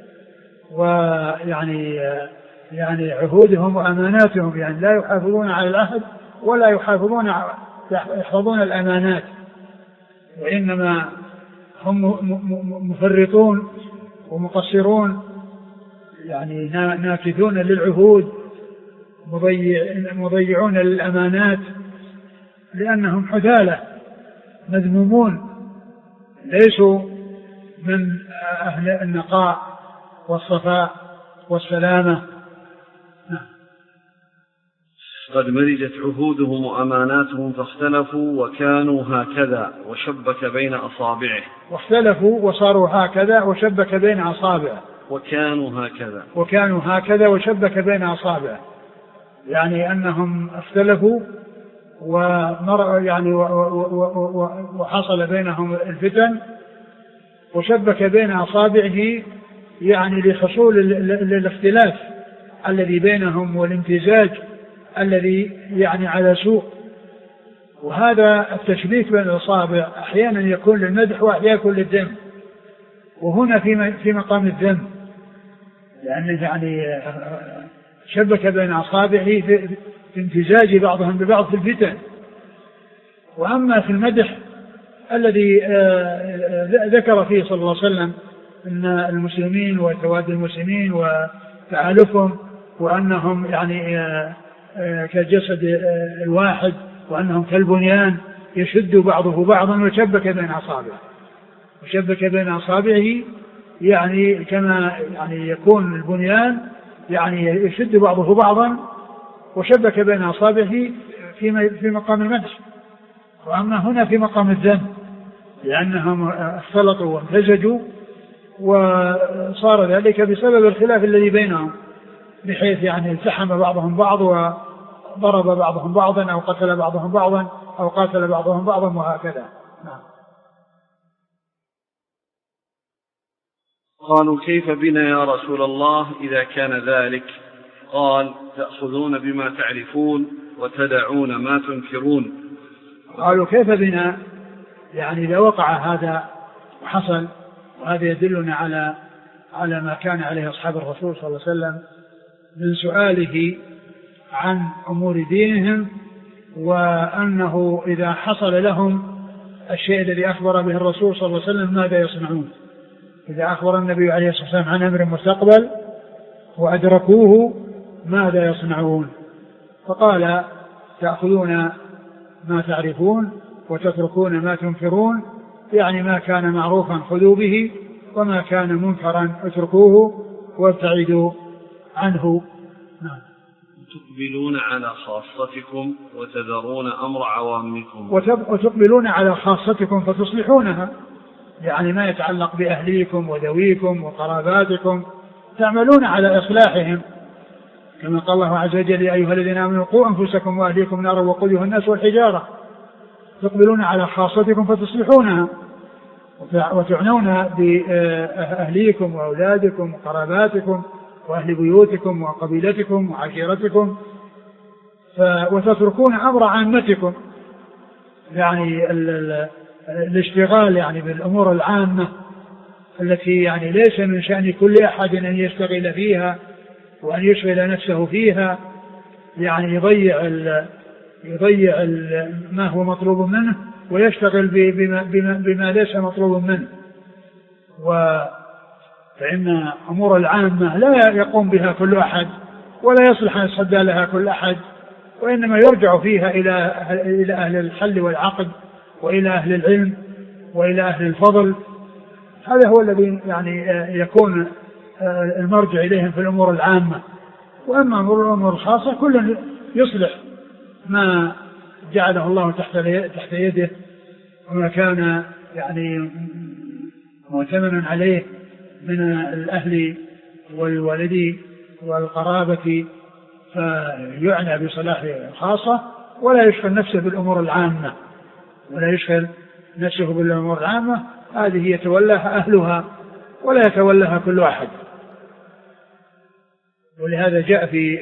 ويعني يعني عهودهم وأماناتهم يعني لا يحافظون على العهد ولا يحافظون يحفظون الأمانات، وإنما هم مفرطون ومقصرون، يعني ناكثون للعهود مضيعون للأمانات، لأنهم حثالة مذمومون ليسوا من أهل النقاء والصفاء والسلامة. قد مرجت عهودهم وأماناتهم فاختلفوا وكانوا هكذا وشبك بين أصابعه. واختلفوا وصاروا هكذا وشبك بين أصابعه. وكانوا هكذا وكانوا هكذا وشبك بين أصابعه، يعني أنهم اختلفوا ومر يعني وحصل بينهم الفتن وشبك بين أصابعه، يعني لحصول الاختلاف الذي بينهم والامتزاج الذي يعني على سوء. وهذا التشبيك بين الأصابع أحيانا يكون للمدح وأحيانا يكون للذم، وهنا في في مقام الذم، لأنه يعني شبك بين أصابعه في امتزاج بعضهم ببعض في الفتن. وأما في المدح الذي ذكر فيه صلى الله عليه وسلم أن المسلمين وتواد المسلمين وتعالفهم وأنهم يعني كالجسد الواحد وأنهم كالبنيان يشد بعضه بعضا وشبك بين أصابعه. وشبك بين أصابعه يعني كما يعني يكون البنيان يعني يشد بعضه بعضا وشبك بين أصابعه في في مقام المدح. وأما هنا في مقام الذم، لأنهم اختلطوا وامتزجوا وصار ذلك بسبب الخلاف الذي بينهم، بحيث يعني التحم بعضهم بعض وضرب بعضهم بعضا أو قتل بعضهم بعضا أو قاتل بعضهم بعضا وهكذا. نعم. قالوا: كيف بنا يا رسول الله إذا كان ذلك؟ قال: تأخذون بما تعرفون وتدعون ما تنكرون. قالوا: كيف بنا، يعني إذا وقع هذا وحصل، وهذا يدلنا على على ما كان عليه أصحاب الرسول صلى الله عليه وسلم من سؤاله عن أمور دينهم، وأنه إذا حصل لهم الشيء الذي أخبر به الرسول صلى الله عليه وسلم ماذا يصنعون. إذا أخبر النبي عليه الصلاة والسلام عن أمر مستقبل وأدركوه ماذا يصنعون؟ فقال: تأخذون ما تعرفون وتتركون ما تنكرون، يعني ما كان معروفا خذوا به وما كان منكرا اتركوه وابتعدوا عنه. نعم. تقبلون على خاصتكم وتذرون أمر عوامكم. وتقبلون على خاصتكم فتصلحونها، يعني ما يتعلق بأهليكم وذويكم وقراباتكم تعملون على إصلاحهم، كما قال الله عز وجل: يا أيها الذين آمنوا قوا أنفسكم وأهليكم نارا وقودها الناس والحجارة. تقبلون على خاصتكم فتصلحونها، وتعنون بأهليكم وأولادكم وقراباتكم وأهل بيوتكم وقبيلتكم وعشيرتكم، وتتركون أمر عامتكم، يعني الاشتغال يعني بالأمور العامة التي يعني ليس من شأن كل أحد أن يشتغل فيها وأن يشغل نفسه فيها، يعني يضيع ال يضيع ال ما هو مطلوب منه ويشتغل بما, بما, بما ليس مطلوب منه. فإن أمور العامة لا يقوم بها كل أحد ولا يصلح أن يصدى لها كل أحد، وإنما يرجع فيها إلى إلى أهل الحل والعقد وإلى أهل العلم وإلى أهل الفضل. هذا هو الذي يعني يكون المرجع إليهم في الأمور العامة. وأما الأمور الخاصة كل يصلح ما جعله الله تحت يده وما كان يعني مؤتمنا عليه من الأهل والوالد والقرابة، فيعنى بصلاح الخاصة ولا يشغل نفسه بالأمور العامة ولا يشغل نفسه بالأمور العامة. هذه يتولاها أهلها ولا يتولاها كل أحد. ولهذا جاء في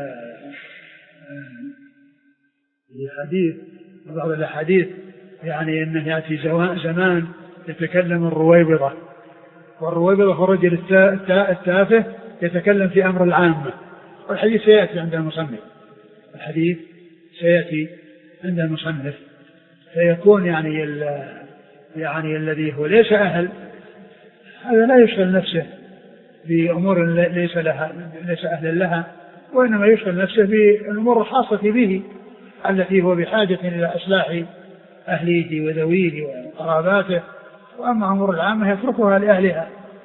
الحديث بعض الأحاديث يعني أنه يأتي زمان يتكلم الرويبضة، والرويبضة هو الرجل التافه يتكلم في أمر العامة. والحديث سيأتي عند المصنف الحديث سيأتي عند المصنف فيكون يعني يعني الذي هو ليس أهل هذا لا يشغل نفسه بأمور ليس لها ليس أهلا لها، وإنما يشغل نفسه بالأمور الخاصة به التي هو بحاجة إلى إصلاح أهليه وذويه وقراباته، وأما أمور العامة يتركها لأهلها.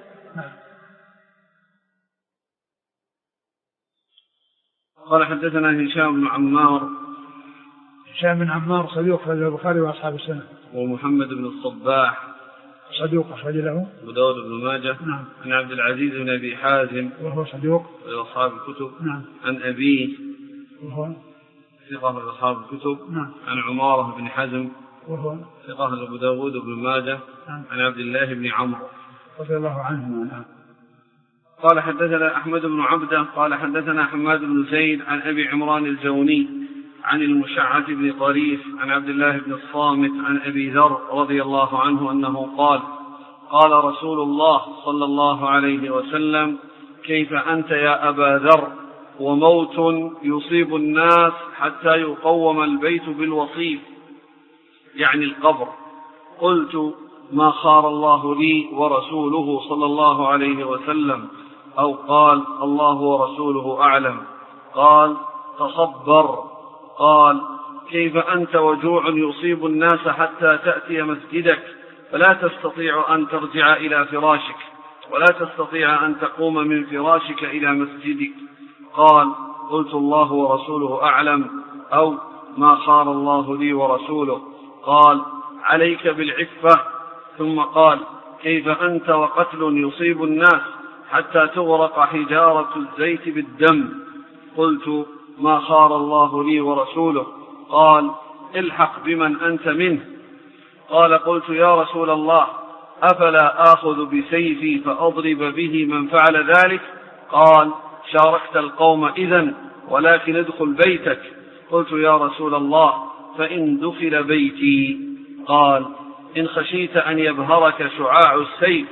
قال: حدثنا هشام بن عمار. هشام بن عمار صدوق أخرج له البخاري وأصحاب السنة. ومحمد بن الصباح صدوق أخرج له أبو داود بن ماجه. نعم. عن عبد العزيز بن أبي حازم وهو صدوق وأصحاب الكتب. نعم. عن أبيه وهو ثقة أصحاب الكتب. نعم. عن عمارة بن حزم وهو ثقة أبو داود بن ماجه. نعم. عن عبد الله بن عمرو رضي الله عنه. نعم. قال: حدثنا أحمد بن عبده قال: حدثنا حماد بن زيد عن أبي عمران الجوني عن المشعث بن طريف عن عبد الله بن الصامت عن أبي ذر رضي الله عنه أنه قال: قال رسول الله صلى الله عليه وسلم: كيف أنت يا أبا ذر وموت يصيب الناس حتى يقوم البيت بالوصيف، يعني القبر. قلت: ما خار الله لي ورسوله صلى الله عليه وسلم، أو قال: الله ورسوله أعلم. قال: تصبر. قال: كيف أنت وجوع يصيب الناس حتى تأتي مسجدك فلا تستطيع أن ترجع إلى فراشك ولا تستطيع أن تقوم من فراشك إلى مسجدك. قال: قلت: الله ورسوله أعلم، أو ما خار الله لي ورسوله. قال: عليك بالعفة. ثم قال: كيف أنت وقتل يصيب الناس حتى تغرق حجارة الزيت بالدم. قلت: ما خار الله لي ورسوله. قال: الحق بمن أنت منه. قال: قلت: يا رسول الله، أفلا آخذ بسيفي فأضرب به من فعل ذلك؟ قال: شاركت القوم إذن، ولكن ادخل بيتك. قلت: يا رسول الله، فإن دخل بيتي؟ قال: إن خشيت أن يبهرك شعاع السيف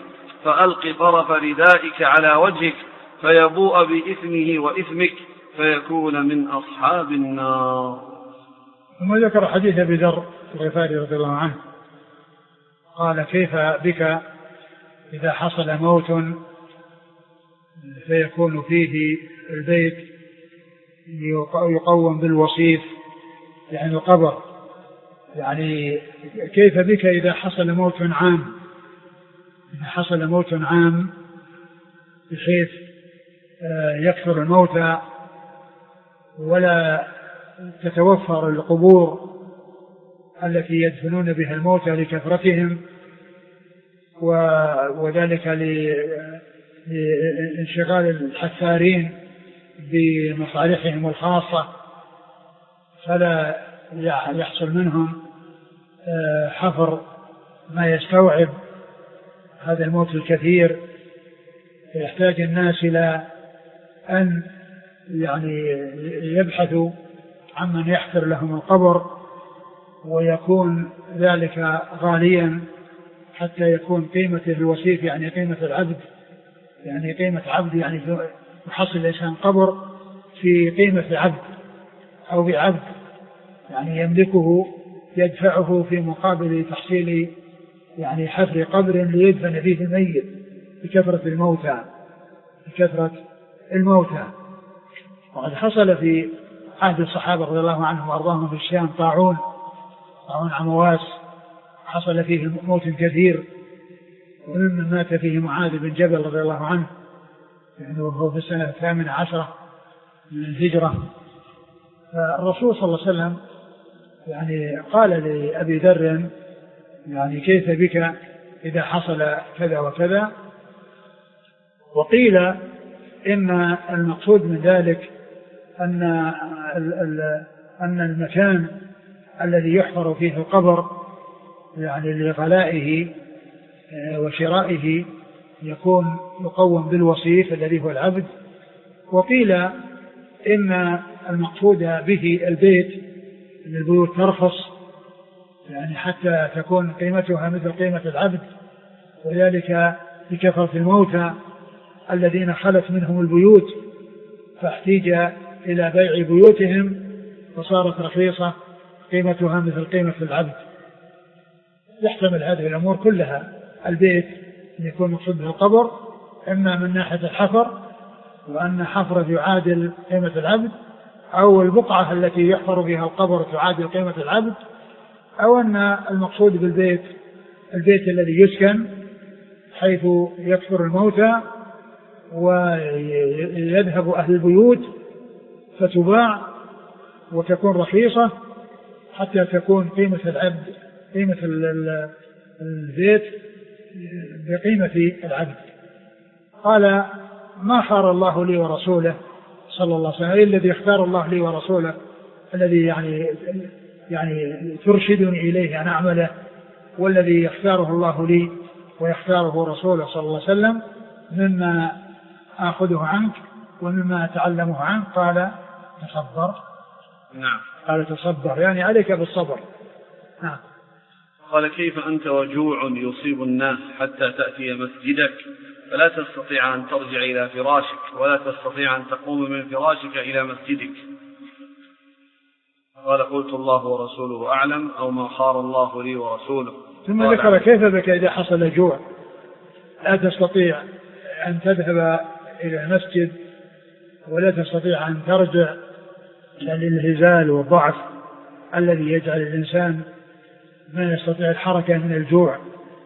فألق طرف ردائك على وجهك فيبوء بإثمه وإثمك فيكون من أصحاب النار. ثم ذكر حديث أبي ذر الغفاري رضي الله عنه قال كيف بك إذا حصل موت فيكون فيه البيت يقوم بالوصيف يعني القبر، يعني كيف بك إذا حصل موت عام، إذا حصل موت عام بحيث يكثر الموتى ولا تتوفر القبور التي يدفنون بها الموتى لكثرتهم وذلك لانشغال الحفارين بمصالحهم الخاصة، فلا يحصل منهم حفر ما يستوعب هذا الموت الكثير، فيحتاج الناس إلى أن يعني يبحثوا عمن يحفر لهم القبر، ويكون ذلك غاليا حتى يكون قيمته الوصيف يعني قيمة العبد، يعني قيمة عبد يعني يحصل الإنسان قبر في قيمة عبد أو بعبد يعني يملكه يدفعه في مقابل تحصيل يعني حفر قبر ليدفن فيه الميت بكثرة الموتى بكثرة الموتى. وقد حصل في عهد الصحابة رضي الله عنهم وأرضاهم في الشام طاعون طاعون عمواس حصل فيه موت كثير، وممن مات فيه معاذ بن جبل رضي الله عنه يعني وهو في السنة الثامنة عشرة من الهجرة. فالرسول صلى الله عليه وسلم يعني قال لأبي ذر يعني كيف بك إذا حصل كذا وكذا، وقيل إن المقصود من ذلك أن أن المكان الذي يحفر فيه القبر يعني لغلائه وشرائه يكون يقوم بالوصيف الذي هو العبد. وقيل إن المقصود به البيت أن البيوت ترخص يعني حتى تكون قيمتها مثل قيمة العبد، وذلك بكثرة الموتى الذين خلت منهم البيوت فاحتيج إلى بيع بيوتهم وصارت رخيصة قيمتها مثل قيمة العبد. يحتمل هذه الأمور كلها، البيت يكون مقصود به القبر إما من ناحية الحفر وأن حفره يعادل قيمة العبد، أو البقعة التي يحفر بها القبر تعادل قيمة العبد، أو أن المقصود بالبيت البيت الذي يسكن حيث يكثر الموتى ويذهب أهل البيوت فتباع وتكون رخيصة حتى تكون قيمة العبد قيمة البيت بقيمة العبد. قال ما خار الله لي ورسوله صلى الله عليه وسلم الذي اختار الله لي ورسوله الذي يعني يعني ترشدني إليه أن أعمله، والذي يختاره الله لي ويختاره رسوله صلى الله عليه وسلم مما آخذه عنك ومما أتعلمه عنك. قال تصبر. نعم. قال تصبر يعني عليك بالصبر. نعم. قال كيف أنت وجوع يصيب الناس حتى تأتي مسجدك فلا تستطيع أن ترجع إلى فراشك ولا تستطيع أن تقوم من فراشك إلى مسجدك؟ قال قلت الله ورسوله أعلم أو ما خار الله لي ورسوله. ثم ذكر كيف بك إذا حصل جوع لا تستطيع أن تذهب إلى المسجد ولا تستطيع أن ترجع للهزال والضعف الذي يجعل الإنسان ما يستطيع الحركة من الجوع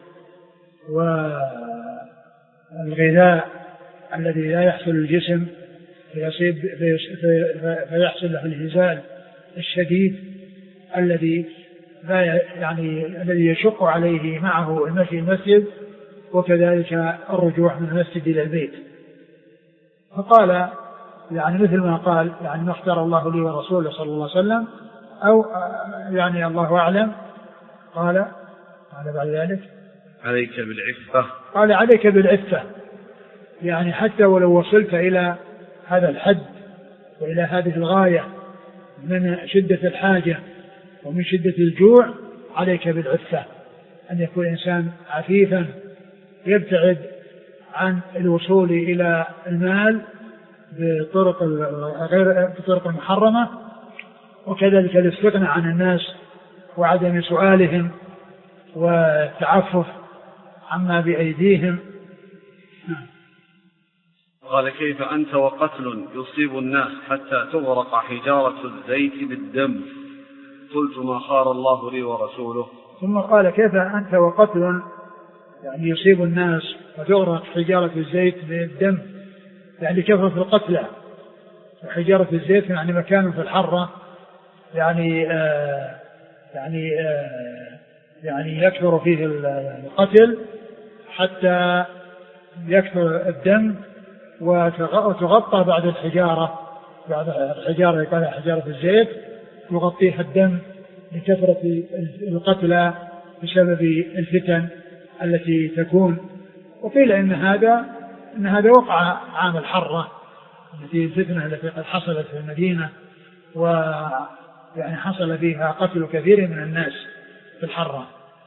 والغذاء الذي لا يحصل الجسم فيصيب فيحصل له الهزال الشديد الذي لا يعني الذي يشق عليه معه المشي المسجد وكذلك الرجوع من المسجد إلى البيت. فقال يعني مثل ما قال يعني ما اختار الله لي ورسوله صلى الله عليه وسلم أو يعني الله أعلم. قال قال بعد ذلك عليك بالعفة. قال عليك بالعفة يعني حتى ولو وصلت إلى هذا الحد وإلى هذه الغاية من شدة الحاجة ومن شدة الجوع عليك بالعفة، أن يكون إنسان عفيفا يبتعد عن الوصول إلى المال بطرق غير بطرق محرمة، وكذلك الاستغناء عن الناس وعدم سؤالهم والتعفف عما بأيديهم. قال كيف أنت وقتل يصيب الناس حتى تغرق حجارة الزيت بالدم؟ قلت ما خار الله لي ورسوله. ثم قال كيف أنت وقتل يعني يصيب الناس وتغرق حجارة الزيت بالدم، يعني كثرة القتلى. وحجارة الزيت يعني مكان في الحرة يعني آه يعني آه يعني يكثر فيه القتل حتى يكثر الدم، وتغطى بعد الحجارة بعد الحجارة يقال حجارة الزيت يغطيها الدم لكثرة القتلى بسبب الفتن التي تكون. وقيل إن هذا إن هذا وقع عام الحرة التي الفتنة التي قد حصلت في المدينة، ويعني حصل فيها قتل كثير من الناس في الحرة.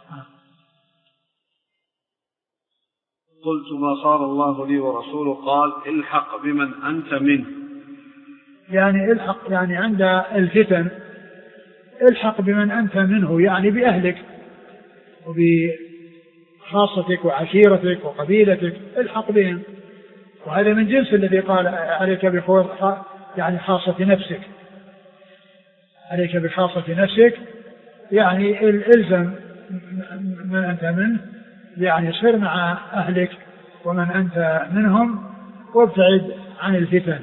قلت ما خار الله لي ورسوله. قال الحق بمن أنت منه، يعني الحق يعني عند الفتن الحق بمن أنت منه، يعني بأهلك وبخاصتك وعشيرتك وقبيلتك، الحق بهم. وهذا من جنس الذي قال عليك بخوص يعني خاصة نفسك، عليك بخاصة نفسك يعني الزم من أنت منه، يعني صير مع أهلك ومن أنت منهم وابتعد عن الفتن.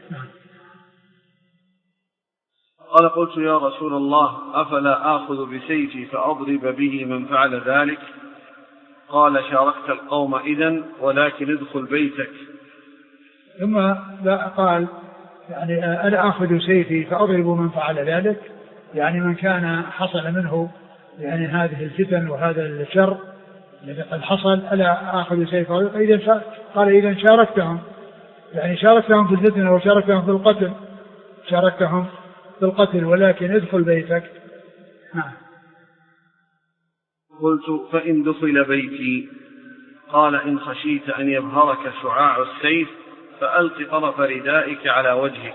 قال قلت يا رسول الله أفلا آخذ بسيفي فأضرب به من فعل ذلك؟ قال شاركت القوم إذن ولكن ادخل بيتك. ثم قال يعني ألا آخذ سيفي فأضرب من فعل ذلك، يعني من كان حصل منه يعني هذه الفتن وهذا الشر الذي قد حصل، ألا آخذ سيفه؟ إذن قال إذن شاركتهم، يعني شاركتهم في الفتن وشاركتهم في القتل شاركتهم في القتل ولكن ادخل بيتك. نعم. قلت فإن دخل بيتي؟ قال إن خشيت أن يبهرك شعاع السيف فألق طرف ردائك على وجهك.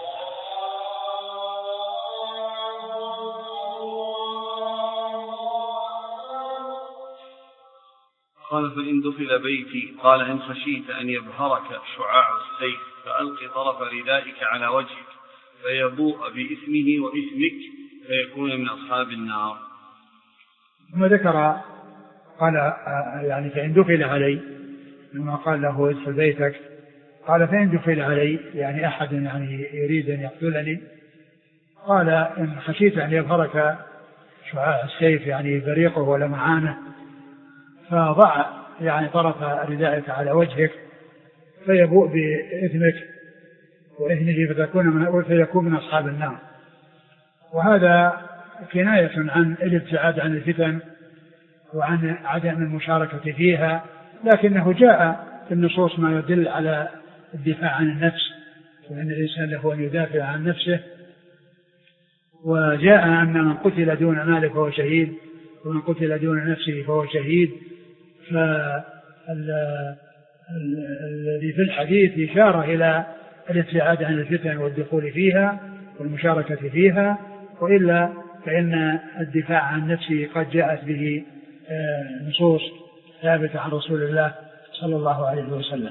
قال فإن دخل بيتي؟ قال إن خشيت أن يبهرك شعاع السيف فألق طرف ردائك على وجهك فيبوء بإثمه وإثمك فيكون من أصحاب النار. ثم ذكر قال يعني فإن دخل علي، لما قال له ادخل بيتك قال فإن دخل علي يعني أحد يعني يريد أن يقتلني، قال إن خشيت أن يبهرك شعاع السيف يعني بريقه ولمعانه فضع يعني طرف ردائك على وجهك فيبوء بإثمك وإثمه فتكون من فيكون من أصحاب النار. وهذا كناية عن الابتعاد عن الفتن وعن عدم المشاركة فيها، لكنه جاء في النصوص ما يدل على الدفاع عن النفس وأن الإنسان له أن يدافع عن نفسه، وجاء أن من قتل دون ماله فهو شهيد ومن قتل دون نفسه فهو شهيد. فالذي في الحديث إشارة إلى الابتعاد عن الفتن والدخول فيها والمشاركة فيها، وإلا فإن الدفاع عن نفسه قد جاءت به نصوص ثابتة عن رسول الله صلى الله عليه وسلم.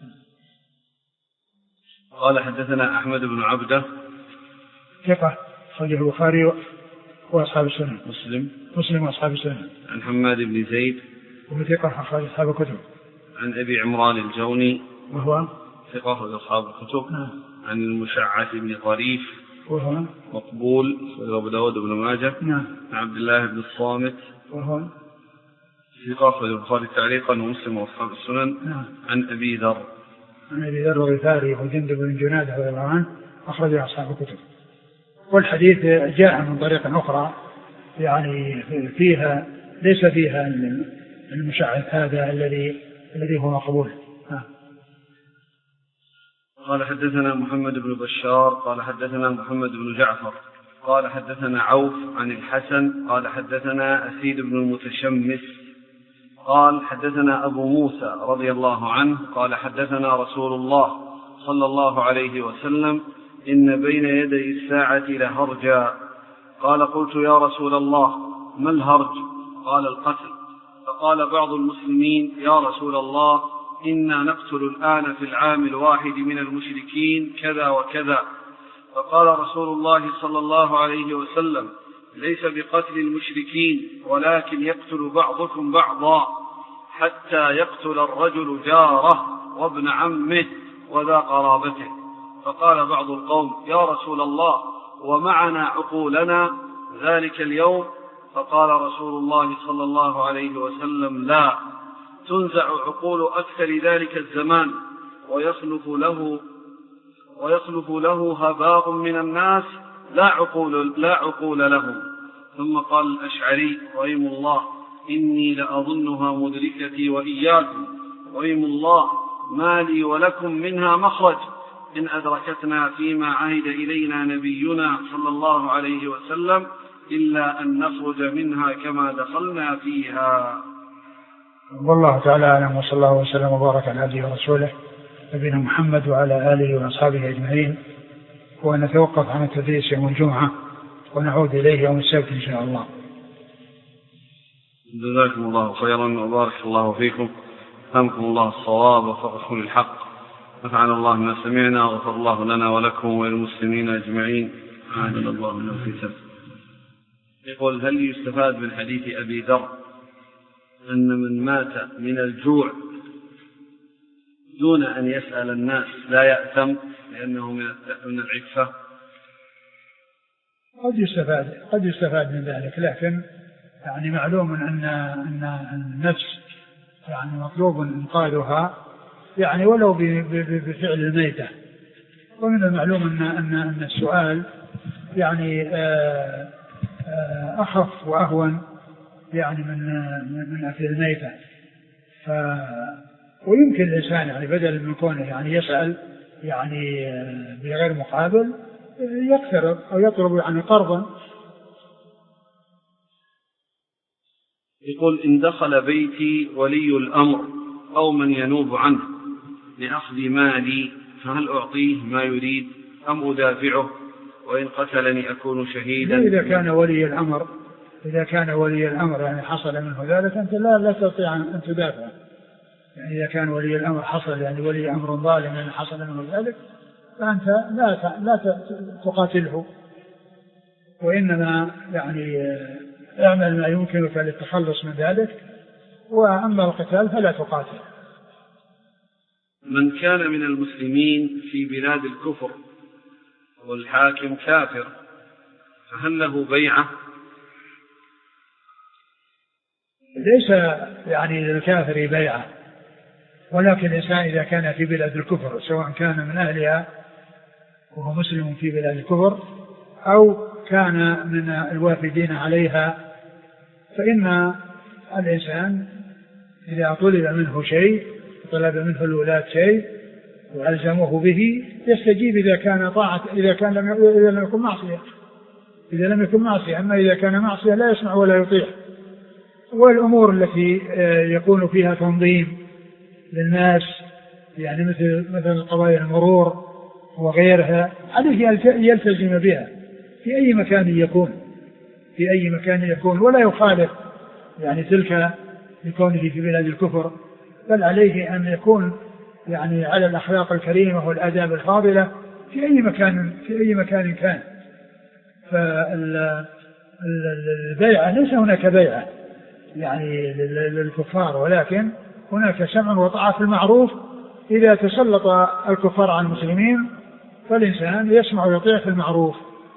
قال حدثنا أحمد بن عبده ثقة أخرجه البخاري وأصحاب السنن. مسلم مسلم وأصحاب السنن. عن حماد بن زيد وهو ثقة أخرج أصحاب الكتب. عن أبي عمران الجوني وهو ثقة أخرج أصحاب الكتب. نعم. عن المشعث بن طريف وهو مقبول أبو داود بن ماجه. نعم. عن عبد الله بن الصامت وهو ثقة أخرج البخاري تعليقا ومسلم وأصحاب السنن. نعم. عن أبي ذر عن أبي ذر الغفاري وجندب بن جنادة رضي الله عنه أخرج أصحاب الكتب. والحديث جاء من طريق أخرى يعني فيها ليس فيها المشعث هذا الذي الذي هو مقبول. ها. قال حدثنا محمد بن بشار قال حدثنا محمد بن جعفر قال حدثنا عوف عن الحسن قال حدثنا أسيد بن المتشمس قال حدثنا أبو موسى رضي الله عنه قال حدثنا رسول الله صلى الله عليه وسلم إن بين يدي الساعة لهرجا. قال قلت يا رسول الله ما الهرج؟ قال القتل. فقال بعض المسلمين يا رسول الله إنا نقتل الآن في العام الواحد من المشركين كذا وكذا. فقال رسول الله صلى الله عليه وسلم ليس بقتل المشركين ولكن يقتل بعضكم بعضا حتى يقتل الرجل جاره وابن عمه وذا قرابته. فقال بعض القوم يا رسول الله ومعنا عقولنا ذلك اليوم؟ فقال رسول الله صلى الله عليه وسلم لا، تنزع عقول أكثر ذلك الزمان ويخلف له ويخلف له هباء من الناس لا عقول, لا عقول لهم. ثم قال الأشعري رحمه الله إني لأظنها مدركتي وإياكم رحم الله ما لي ولكم منها مخرج إن أدركتنا فيما عهد إلينا نبينا صلى الله عليه وسلم إلا أن نخرج منها كما دخلنا فيها. والله تعالى أعلم، وصلى الله وسلم وبارك على عبده ورسوله نبينا محمد وعلى آله وأصحابه أجمعين. ونتوقف عن التدريس يوم الجمعة ونعود إليه يوم السبت إن شاء الله. جزاكم الله خيرا وبارك الله فيكم، ألهمكم الله الصواب ووفقكم للحق، نفعنا الله ما سمعنا وغفر الله لنا ولكم وللمسلمين أجمعين. أعاذنا الله من الفتن. يقول هل يستفاد من حديث أبي ذر أن من مات من الجوع دون أن يسأل الناس لا يأثم لأنه من العفة؟ قد يستفاد قد يستفاد من ذلك، لكن يعني معلوم أن أن النفس يعني مطلوب إنقاذها يعني ولو بفعل الميتة. ومن المعلوم أن أن أن السؤال يعني أخف وأهون يعني من من أكل الميتة. ف ويمكن الإنسان يعني بدل من كونه يعني يسأل يعني بغير مقابل يقترض أو يطلب يعني قرضا. يقول إن دخل بيتي ولي الأمر أو من ينوب عنه لأخذ مالي فهل أعطيه ما يريد أم أدافعه وإن قتلني أكون شهيدا؟ إذا كان ولي الأمر إذا كان ولي الأمر يعني حصل منه ذلك أنت لا لا تستطيع أن تدافع. يعني إذا كان ولي الأمر حصل يعني ولي أمر ظالم يعني حصل منه ذلك فأنت لا لا تقاتله، وإنما يعني اعمل ما يمكنك للتخلص من ذلك، وأما القتال فلا تقاتل. من كان من المسلمين في بلاد الكفر والحاكم كافر فهل له بيعة؟ ليس يعني للكافر بيعة، ولكن الإنسان إذا كان في بلاد الكفر سواء كان من أهلها وهو مسلم في بلاد الكفر أو كان من الوافدين عليها، فإن الإنسان إذا طلب منه شيء طلب منه الولاة شيء وألزمه به يستجيب إذا كان طاعة إذا كان لم إذا لم يكن معصية إذا لم يكن معصية أما إذا كان معصية لا يسمع ولا يطيع. والأمور التي يكون فيها تنظيم للناس يعني مثل مثل قضايا المرور وغيرها عليه يلتزم بها في أي مكان يكون في أي مكان يكون ولا يخالف يعني تلك لكونه في بلاد الكفر، بل عليه أن يكون يعني على الأخلاق الكريمة والآداب الفاضلة في أي مكان في أي مكان كان. فالبيعة ليس هناك بيعة يعني للكفار، ولكن هناك سمع وطاعة في المعروف. إذا تسلط الكفار على المسلمين فالإنسان يسمع ويطيع في المعروف.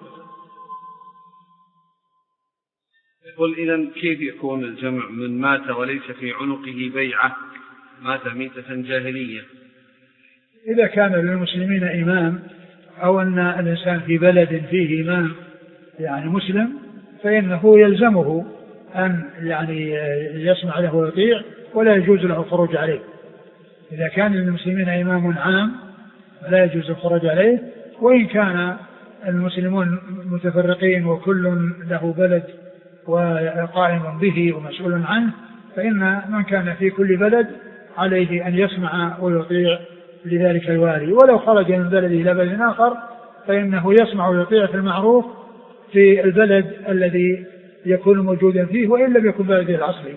يقول إذن كيف يكون الجمع من مات وليس في عنقه بيعة مات ميتة جاهلية؟ إذا كان للمسلمين إمام أو أن الإنسان في بلد فيه إمام يعني مسلم فإنه يلزمه أن يعني يسمع له ويطيع ولا يجوز له الخروج عليه. إذا كان للمسلمين إمام عام لا يجوز الخروج عليه، وإن كان المسلمون متفرقين وكل له بلد وقائم به ومسؤول عنه فإن من كان في كل بلد عليه أن يسمع ويطيع لذلك الوالي، ولو خرج من بلده إلى بلد آخر فإنه يسمع ويطيع في المعروف في البلد الذي يكون موجودا فيه وإن لم يكن بلده الأصلي.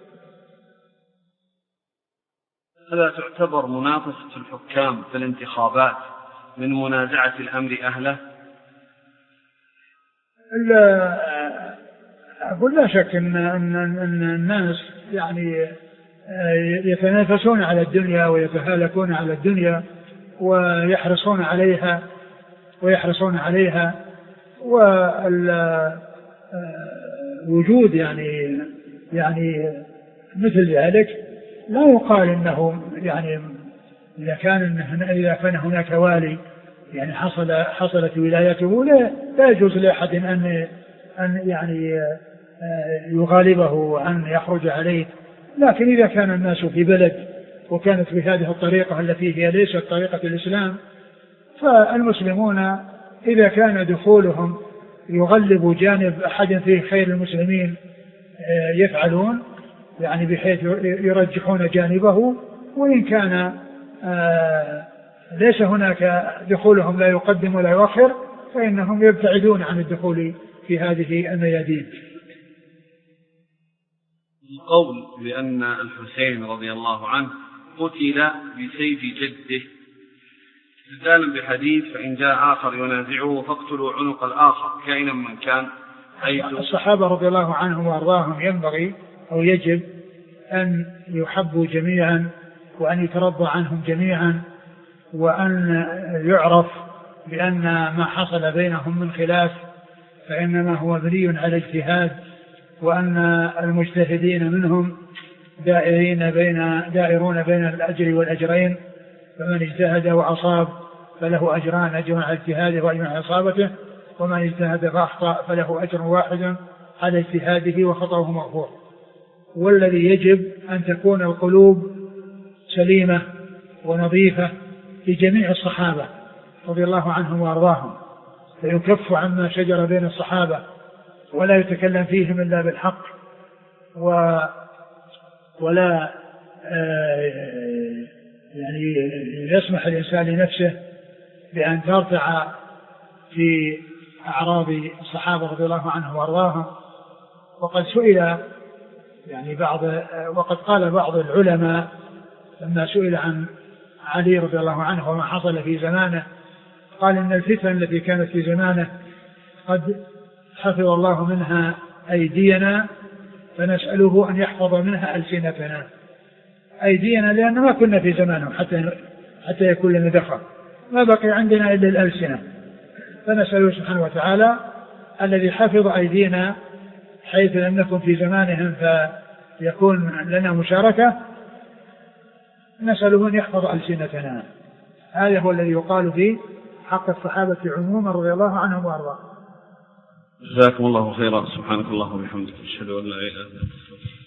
ألا تعتبر منافسة الحكام في الانتخابات من منازعة الأمر أهله؟ لا أقول لا شك أن, أن, أن الناس يعني يتنافسون على الدنيا ويتهالكون على الدنيا ويحرصون عليها ويحرصون عليها والوجود يعني يعني مثل ذلك لا يقال انه يعني اذا كان اذا كان هناك والي يعني حصل حصلت ولايته لا, لا يجوز لاحد ان ان يعني يغالبه وان يخرج عليه. لكن اذا كان الناس في بلد وكانت بهذه الطريقه التي هي ليست طريقه الاسلام فالمسلمون اذا كان دخولهم يغلب جانب احد فيه خير المسلمين يفعلون يعني بحيث يرجحون جانبه، وإن كان آه ليس هناك دخولهم لا يقدم ولا يؤخر فإنهم يبتعدون عن الدخول في هذه الميادين. القول بأن الحسين رضي الله عنه قتل بسيف جده استدلالا بحديث فإن جاء آخر ينازعه فاقتلوا عنق الآخر كائنا من كان، حيث الصحابة رضي الله عنهم وأرضاهم ينبغي أو يجب أن يحبوا جميعا وأن يترضى عنهم جميعا وأن يعرف بأن ما حصل بينهم من خلاف فإنما هو مبني على اجتهاد، وأن المجتهدين منهم دائرين بين دائرون بين الأجر والأجرين، فمن اجتهد وأصاب فله أجران، أجر على اجتهاده وأجر على إصابته، ومن اجتهد فأخطأ فله أجر واحد على اجتهاده وخطأه مغفور. والذي يجب أن تكون القلوب سليمة ونظيفة لجميع الصحابة رضي الله عنهم وأرضاهم، فيكف عما شجر بين الصحابة ولا يتكلم فيهم إلا بالحق، و ولا يعني يسمح الإنسان لنفسه بأن ترتع في أعراض الصحابة رضي الله عنهم وأرضاهم. وقد سئل يعني بعض وقد قال بعض العلماء لما سئل عن علي رضي الله عنه وما حصل في زمانه قال إن الفتن التي كانت في زمانه قد حفظ الله منها أيدينا فنسأله أن يحفظ منها ألسنتنا. أيدينا لأن ما كنا في زمانهم حتى حتى يكون لنا دخل، ما بقي عندنا إلا الألسنة، فنسأله سبحانه وتعالى الذي حفظ أيدينا حيث لم نكن في زمانهم فيكون لنا مشاركة، نسأله أن يحفظ ألسنتنا. هذا هو الذي يقال في حق الصحابة عموما رضي الله عنهم وأرضاهم. جزاكم الله خيرا. سبحانك اللهم وبحمدك أشهد أن لا إله إلا أنت.